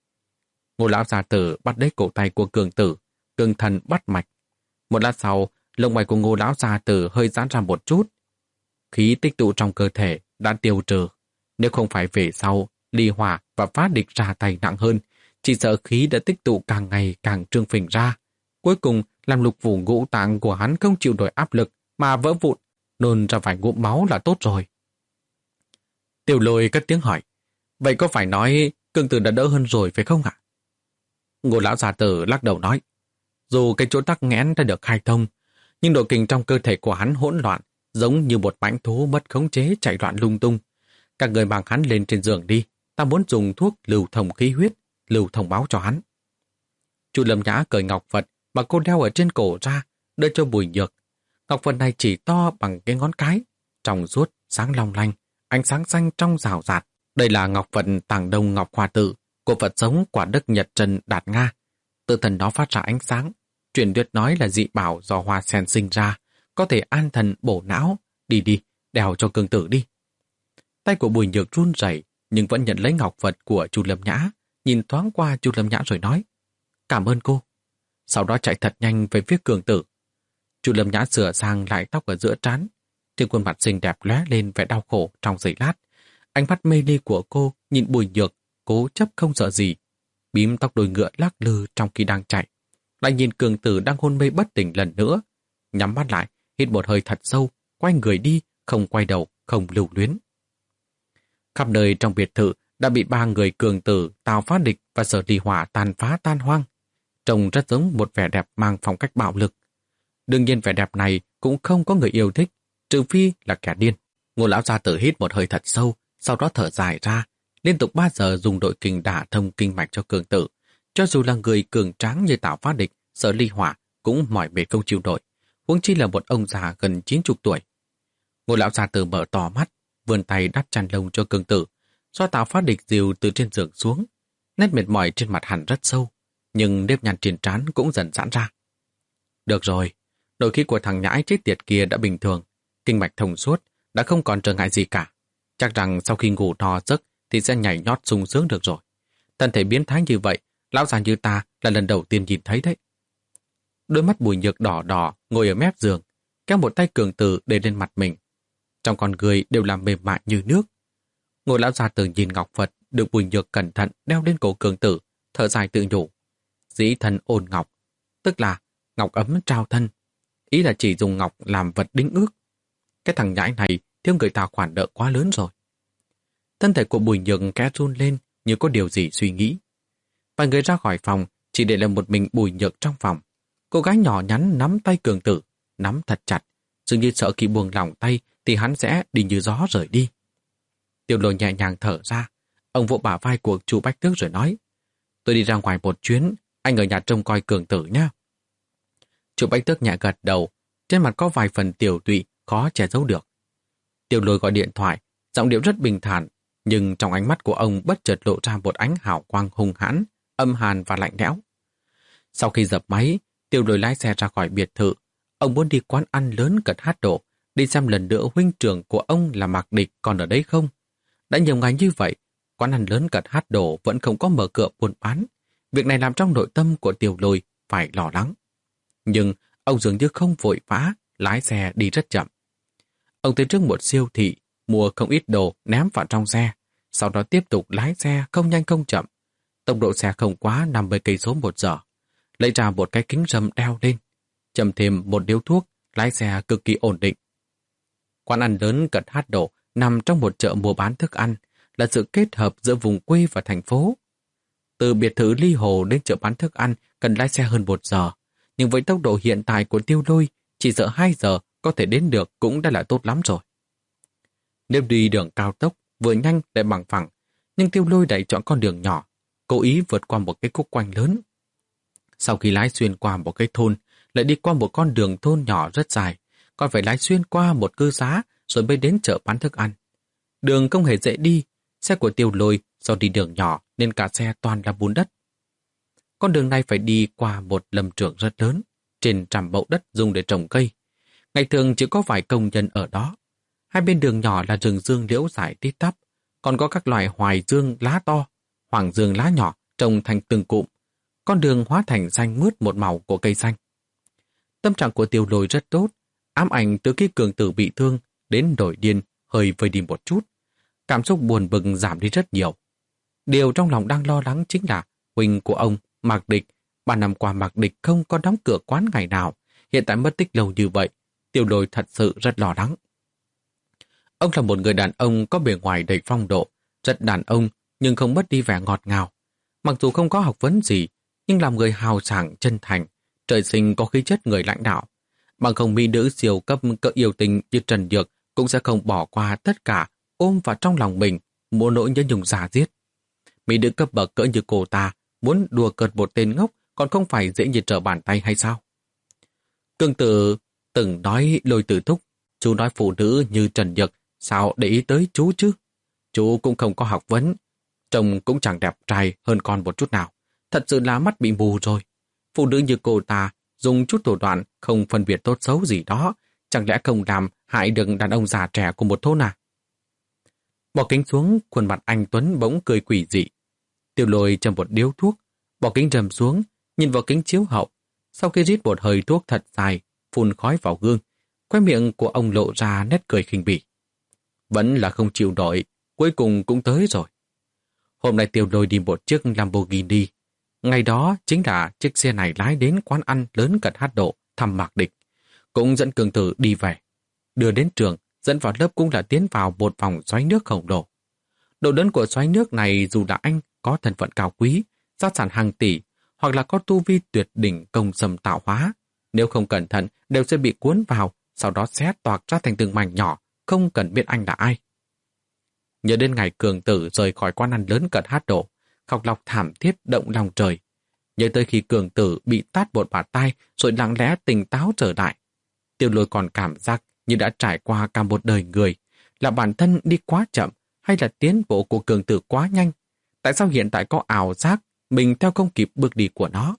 Ngô lão già tử bắt lấy cổ tay của Cường Tử, Cường Thần bắt mạch. Một lát sau, lông mày của Ngô lão già tử hơi giãn ra một chút. Khí tích tụ trong cơ thể đã tiêu trừ. Nếu không phải về sau, Ly Hỏa và Phát Địch ra tay nặng hơn, chỉ sợ khí đã tích tụ càng ngày càng trương phình ra. Cuối cùng, làm lục phủ ngũ tạng của hắn không chịu nổi áp lực mà vỡ vụn, nôn ra vài ngụm máu là tốt rồi. Tiểu Lôi cất tiếng hỏi, vậy có phải nói Cường Tử đã đỡ hơn rồi phải không ạ? Ngô lão già tử lắc đầu nói, dù cái chỗ tắc nghẽn đã được khai thông, nhưng độ kinh trong cơ thể của hắn hỗn loạn, giống như một mãnh thú mất khống chế chạy loạn lung tung. Các người mang hắn lên trên giường đi, ta muốn dùng thuốc lưu thông khí huyết, lưu thông máu cho hắn. Chu Lâm Nhã cởi ngọc Phật mà cô đeo ở trên cổ ra, đưa cho Bùi Nhược. Ngọc Phật này chỉ to bằng cái ngón cái, trong suốt, sáng long lanh, ánh sáng xanh trong rào rạt. Đây là ngọc Phật Tàng Đông Ngọc Hòa Tự của Phật sống quả đất Nhật Trần Đạt Nga. Tự thần đó phát ra ánh sáng. Truyền thuyết nói là dị bảo do hoa sen sinh ra, có thể an thần bổ não. Đi đi, đeo cho cường tử đi. Tay của Bùi Nhược run rẩy nhưng vẫn nhận lấy ngọc Phật của Chu Lâm Nhã, nhìn thoáng qua Chu Lâm Nhã rồi nói, cảm ơn cô. Sau đó chạy thật nhanh về phía cường tử. Chu Lâm Nhã sửa sang lại tóc ở giữa trán, trên khuôn mặt xinh đẹp lóe lên vẻ đau khổ trong giây lát. Ánh mắt mê ly của cô nhìn Bùi Nhược, cố chấp không sợ gì, bím tóc đuôi ngựa lắc lư trong khi đang chạy. Lại nhìn cường tử đang hôn mê bất tỉnh lần nữa, nhắm mắt lại, hít một hơi thật sâu, quay người đi, không quay đầu, không lưu luyến. Khắp nơi trong biệt thự đã bị ba người cường tử, Tào Phá Địch và Sở Ly Hỏa tàn phá tan hoang. Trông rất giống một vẻ đẹp mang phong cách bạo lực. Đương nhiên vẻ đẹp này cũng không có người yêu thích, trừ phi là kẻ điên. Ngô lão gia tử hít một hơi thật sâu, sau đó thở dài ra, liên tục ba giờ dùng đội kình đả thông kinh mạch cho cường tử. Cho dù là người cường tráng như Tào Phá Địch, Sở Ly Hỏa cũng mỏi mệt không chịu nổi, huống chi là một ông già gần chín chục tuổi. Ngô lão gia tử mở to mắt, vươn tay đắp chăn lông cho cường tử, do Tào Phá Địch dìu từ trên giường xuống. Nét mệt mỏi trên mặt hẳn rất sâu, nhưng nếp nhăn trên trán cũng dần giãn ra. Được rồi, nội khí của thằng nhãi chết tiệt kia đã bình thường, kinh mạch thông suốt, đã không còn trở ngại gì cả. Chắc rằng sau khi ngủ no giấc thì sẽ nhảy nhót sung sướng được rồi. Thân thể biến thái như vậy, lão già như ta là lần đầu tiên nhìn thấy đấy. Đôi mắt Bùi Nhược đỏ đỏ ngồi ở mép giường, kéo một tay cường tử để lên mặt mình. Trong con người đều là mềm mại như nước. Ngồi lão già tử nhìn ngọc Phật được Bùi Nhược cẩn thận đeo lên cổ cường tử, thở dài tự nhủ. Dĩ thân ôn ngọc, tức là ngọc ấm trao thân. Ý là chỉ dùng ngọc làm vật đính ước. Cái thằng nhãi này thiếu người ta khoản nợ quá lớn rồi. Thân thể của Bùi Nhược khẽ run lên như có điều gì suy nghĩ. Vài người ra khỏi phòng, chỉ để lại một mình Bùi Nhược trong phòng. Cô gái nhỏ nhắn nắm tay cường tử, nắm thật chặt, dường như sợ khi buông lỏng tay thì hắn sẽ đi như gió rời đi. Tiêu Lôi nhẹ nhàng thở ra, ông vỗ bả vai của chú Bách Tước rồi nói, tôi đi ra ngoài một chuyến, anh ở nhà trông coi cường tử nhé. Chú Bách Tước nhẹ gật đầu, trên mặt có vài phần tiểu tụy, khó che giấu được. Tiêu Lôi gọi điện thoại, giọng điệu rất bình thản, nhưng trong ánh mắt của ông bất chợt lộ ra một ánh hào quang hung hãn, âm hàn và lạnh lẽo. Sau khi dập máy, Tiêu Lôi lái xe ra khỏi biệt thự. Ông muốn đi quán ăn lớn cật hát độ, đi xem lần nữa huynh trưởng của ông là Mạc Địch còn ở đấy không. Đã nhiều ngày như vậy, quán ăn lớn cật hát độ vẫn không có mở cửa buôn bán. Việc này làm trong nội tâm của Tiêu Lôi phải lo lắng. Nhưng ông dường như không vội vã, lái xe đi rất chậm. Ông tới trước một siêu thị, mua không ít đồ ném vào trong xe, sau đó tiếp tục lái xe không nhanh không chậm. Tốc độ xe không quá năm mươi cây số một giờ. Lấy ra một cái kính râm đeo lên, châm thêm một điếu thuốc, lái xe cực kỳ ổn định. Quán ăn lớn cật hát độ nằm trong một chợ mua bán thức ăn, là sự kết hợp giữa vùng quê và thành phố. Từ biệt thự Ly Hồ đến chợ bán thức ăn cần lái xe hơn một giờ, nhưng với tốc độ hiện tại của Tiêu Lôi, chỉ sợ hai giờ có thể đến được cũng đã là tốt lắm rồi. Nếu đi đường cao tốc, vừa nhanh lại bằng phẳng, nhưng Tiêu Lôi đẩy chọn con đường nhỏ, cố ý vượt qua một cái khúc quanh lớn. Sau khi lái xuyên qua một cái thôn, lại đi qua một con đường thôn nhỏ rất dài, còn phải lái xuyên qua một cư xá rồi mới đến chợ bán thức ăn. Đường không hề dễ đi, xe của Tiêu Lôi do đi đường nhỏ nên cả xe toàn là bùn đất. Con đường này phải đi qua một lâm trường rất lớn, trên trăm mẫu đất dùng để trồng cây. Ngày thường chỉ có vài công nhân ở đó. Hai bên đường nhỏ là rừng dương liễu rải tít tắp, còn có các loài hoài dương lá to, hoàng dương lá nhỏ trồng thành từng cụm. Con đường hóa thành xanh mướt một màu của cây xanh. Tâm trạng của Tiêu Lôi rất tốt, ám ảnh từ khi cường tử bị thương đến nổi điên hơi vơi đi một chút. Cảm xúc buồn bực giảm đi rất nhiều. Điều trong lòng đang lo lắng chính là huynh của ông, Mạc Địch. Ba năm qua Mạc Địch không có đóng cửa quán ngày nào, hiện tại mất tích lâu như vậy. Tiêu Lôi thật sự rất lo lắng. Ông là một người đàn ông có bề ngoài đầy phong độ, rất đàn ông nhưng không mất đi vẻ ngọt ngào. Mặc dù không có học vấn gì, nhưng làm người hào sảng chân thành, trời sinh có khí chất người lãnh đạo. Bằng không mỹ nữ siêu cấp cỡ yêu tình như Trần Nhược cũng sẽ không bỏ qua tất cả, ôm vào trong lòng mình, muốn nỗi nhớ nhung giả giết. Mỹ nữ cấp bậc cỡ như cô ta, muốn đùa cợt một tên ngốc còn không phải dễ như trở bàn tay hay sao? Cương Tử từng nói Lôi Tử thúc, chú nói phụ nữ như Trần Nhược, sao để ý tới chú chứ? Chú cũng không có học vấn, trông cũng chẳng đẹp trai hơn con một chút nào. Thật sự là mắt bị mù rồi. Phụ nữ như cô ta dùng chút thủ đoạn không phân biệt tốt xấu gì đó, chẳng lẽ không làm hại được đàn ông già trẻ của một thôn à? Bỏ kính xuống, khuôn mặt anh Tuấn bỗng cười quỷ dị. Tiêu Lôi châm một điếu thuốc, bỏ kính rầm xuống, nhìn vào kính chiếu hậu. Sau khi rít một hơi thuốc thật dài, phun khói vào gương, khóe miệng của ông lộ ra nét cười khinh bỉ. Vẫn là không chịu nổi, cuối cùng cũng tới rồi. Hôm nay Tiêu Lôi đi một chiếc Lamborghini. Ngày đó chính là chiếc xe này lái đến quán ăn lớn cận hát độ thăm Mạc Địch. Cũng dẫn Cường Tử đi về. Đưa đến trường, dẫn vào lớp cũng là tiến vào một vòng xoáy nước khổng lồ. Độ lớn của xoáy nước này dù là anh có thân phận cao quý, gia sản hàng tỷ, hoặc là có tu vi tuyệt đỉnh công sầm tạo hóa, nếu không cẩn thận đều sẽ bị cuốn vào, sau đó xé toạc ra thành từng mảnh nhỏ, không cần biết anh là ai. Nhớ đến ngày Cường Tử rời khỏi quán ăn lớn cận hát độ, khóc lóc thảm thiết động lòng trời. Nhớ tới khi Cường Tử bị tát một bạt tai rồi lặng lẽ tỉnh táo trở lại. Tiêu Lôi còn cảm giác như đã trải qua cả một đời người, là bản thân đi quá chậm hay là tiến bộ của Cường Tử quá nhanh. Tại sao hiện tại có ảo giác mình theo không kịp bước đi của nó?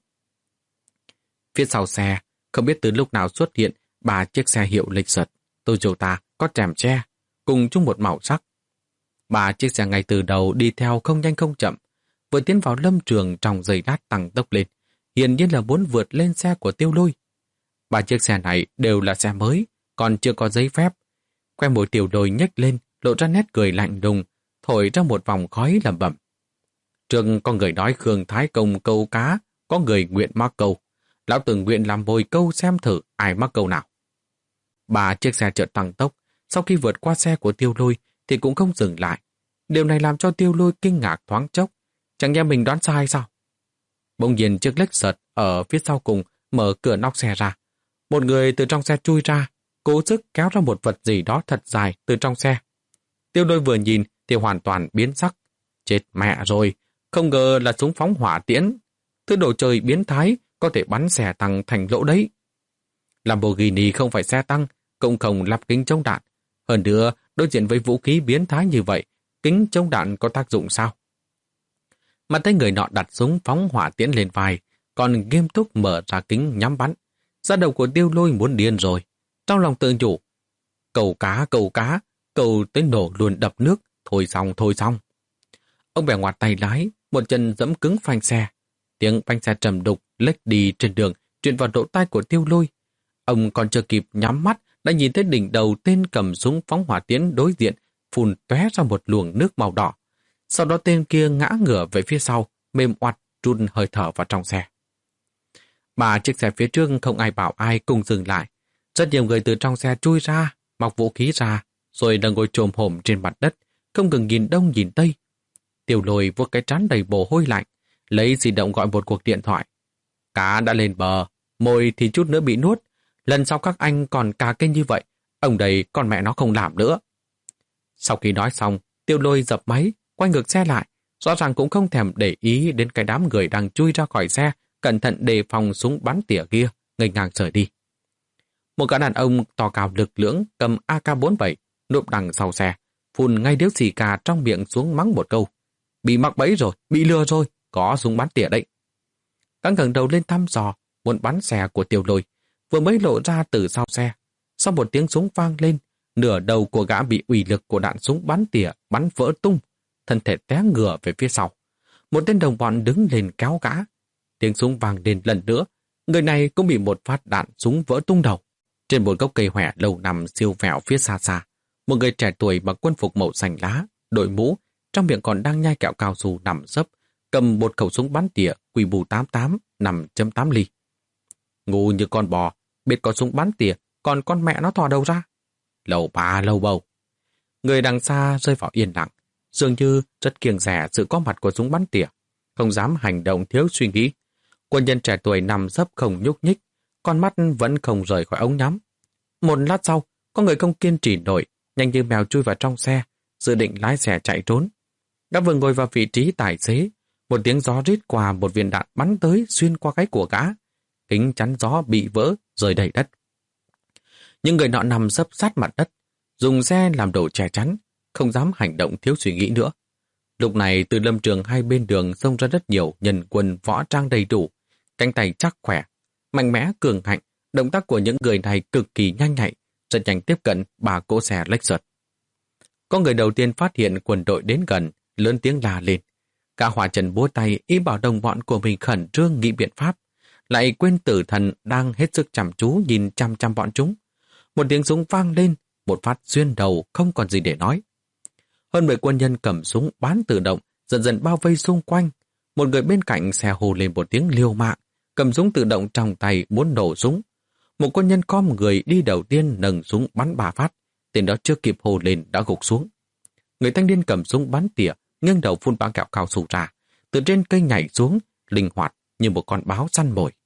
Phía sau xe, không biết từ lúc nào xuất hiện ba chiếc xe hiệu lịch sật, Toyota có rèm che, cùng chung một màu sắc. Ba chiếc xe ngay từ đầu đi theo không nhanh không chậm, vừa tiến vào lâm trường trong giây lát tăng tốc lên, hiển nhiên là muốn vượt lên xe của Tiêu Lôi. Ba chiếc xe này đều là xe mới, còn chưa có giấy phép. Khoe môi Tiêu Lôi nhếch lên, lộ ra nét cười lạnh lùng, thổi ra một vòng khói lẩm bẩm. Trường có người nói Khương Thái Công câu cá, có người nguyện mắc câu. Lão từng nguyện làm bồi câu xem thử ai mắc câu nào. Ba chiếc xe chợt tăng tốc, sau khi vượt qua xe của Tiêu Lôi thì cũng không dừng lại. Điều này làm cho Tiêu Lôi kinh ngạc thoáng chốc. Chẳng nhẽ mình đoán sai sao? Bỗng nhiên chiếc Lexus ở phía sau cùng mở cửa nóc xe ra. Một người từ trong xe chui ra, cố sức kéo ra một vật gì đó thật dài từ trong xe. Tiêu Lôi vừa nhìn thì hoàn toàn biến sắc. Chết mẹ rồi, không ngờ là súng phóng hỏa tiễn. Thứ đồ chơi biến thái có thể bắn xe tăng thành lỗ đấy. Lamborghini không phải xe tăng, cũng không lắp kính chống đạn. Hơn nữa, đối diện với vũ khí biến thái như vậy, kính chống đạn có tác dụng sao? Mà thấy người nọ đặt súng phóng hỏa tiễn lên vai, còn nghiêm túc mở ra kính nhắm bắn. Da đầu của Tiêu Lôi muốn điên rồi. Trong lòng tự nhủ, cầu cá, cầu cá, cầu tới nổ luôn đập nước, thôi xong, thôi xong. Ông bẻ ngoặt tay lái, một chân giẫm cứng phanh xe. Tiếng phanh xe trầm đục lếch đi trên đường, truyền vào lỗ tai của Tiêu Lôi. Ông còn chưa kịp nhắm mắt, đã nhìn thấy đỉnh đầu tên cầm súng phóng hỏa tiễn đối diện, phun tóe ra một luồng nước màu đỏ. Sau đó tên kia ngã ngửa về phía sau, mềm oặt trút hơi thở vào trong xe. Ba chiếc xe phía trước không ai bảo ai cùng dừng lại. Rất nhiều người từ trong xe chui ra, mọc vũ khí ra, rồi đang ngồi chồm hổm trên mặt đất, không ngừng nhìn đông nhìn tây. Tiêu Lôi vuốt cái trán đầy mồ hôi lạnh, lấy di động gọi một cuộc điện thoại. Cá đã lên bờ, mồi thì chút nữa bị nuốt. Lần sau các anh còn cà kênh như vậy, ông đây con mẹ nó không làm nữa. Sau khi nói xong, Tiêu Lôi dập máy, quay ngược xe lại, rõ ràng cũng không thèm để ý đến cái đám người đang chui ra khỏi xe, cẩn thận đề phòng súng bắn tỉa kia, ngây ngang rời đi. Một gã đàn ông to cao lực lưỡng cầm A K bốn mươi bảy núp đằng sau xe, phun ngay điếu xì cà trong miệng xuống mắng một câu. Bị mắc bẫy rồi, bị lừa rồi, có súng bắn tỉa đấy. Gã ngẩng đầu lên thăm dò, muốn bắn xe của Tiêu Lôi, vừa mới lộ ra từ sau xe. Sau một tiếng súng vang lên, nửa đầu của gã bị uy lực của đạn súng bắn tỉa bắn vỡ tung, thân thể té ngửa về phía sau. Một tên đồng bọn đứng lên kéo gã. Tiếng súng vang lên lần nữa, người này cũng bị một phát đạn súng vỡ tung đầu. Trên một gốc cây hoè lâu nằm siêu vẹo phía xa xa, một người trẻ tuổi mặc quân phục màu xanh lá, đội mũ, trong miệng còn đang nhai kẹo cao su nằm sấp, cầm một khẩu súng bắn tỉa quy bù tám tám năm chấm tám ly. Ngu như con bò, biết có súng bắn tỉa, còn con mẹ nó thò đầu ra. Lầu bà lầu bầu. Người đằng xa rơi vào yên lặng, dường như rất kiêng dè sự có mặt của súng bắn tỉa, không dám hành động thiếu suy nghĩ. Quân nhân trẻ tuổi nằm sấp không nhúc nhích, con mắt vẫn không rời khỏi ống nhắm. Một lát sau, có người không kiên trì nổi, nhanh như mèo chui vào trong xe, dự định lái xe chạy trốn. Đã vừa ngồi vào vị trí tài xế, Một tiếng gió rít qua, một viên đạn bắn tới xuyên qua gáy của gã. Kính chắn gió bị vỡ, rơi đầy đất. Nhưng người nọ nằm sấp sát mặt đất, dùng xe làm đồ che chắn, không dám hành động thiếu suy nghĩ nữa. Lúc này từ lâm trường hai bên đường xông ra rất nhiều nhân quân võ trang đầy đủ, cánh tay chắc khỏe, mạnh mẽ cường hạnh. Động tác của những người này cực kỳ nhanh nhạy, rất nhanh tiếp cận ba cỗ xe Lexus. Có người đầu tiên phát hiện quân đội đến gần, lớn tiếng la lên. Cả Hỏa Trần búa tay ý bảo đồng bọn của mình khẩn trương nghĩ biện pháp, lại quên tử thần đang hết sức chăm chú nhìn chăm chăm bọn chúng. Một tiếng súng vang lên, một phát xuyên đầu không còn gì để nói. Hơn mười quân nhân cầm súng bán tự động dần dần bao vây xung quanh. Một người bên cạnh xe hô lên một tiếng liều mạng, cầm súng tự động trong tay muốn nổ súng. Một quân nhân khom người đi đầu tiên nâng súng bắn ba phát, tên đó chưa kịp hô lên đã gục xuống. Người thanh niên cầm súng bắn tỉa, nghiêng đầu phun băng kẹo cao su ra, từ trên cây nhảy xuống, linh hoạt như một con báo săn mồi.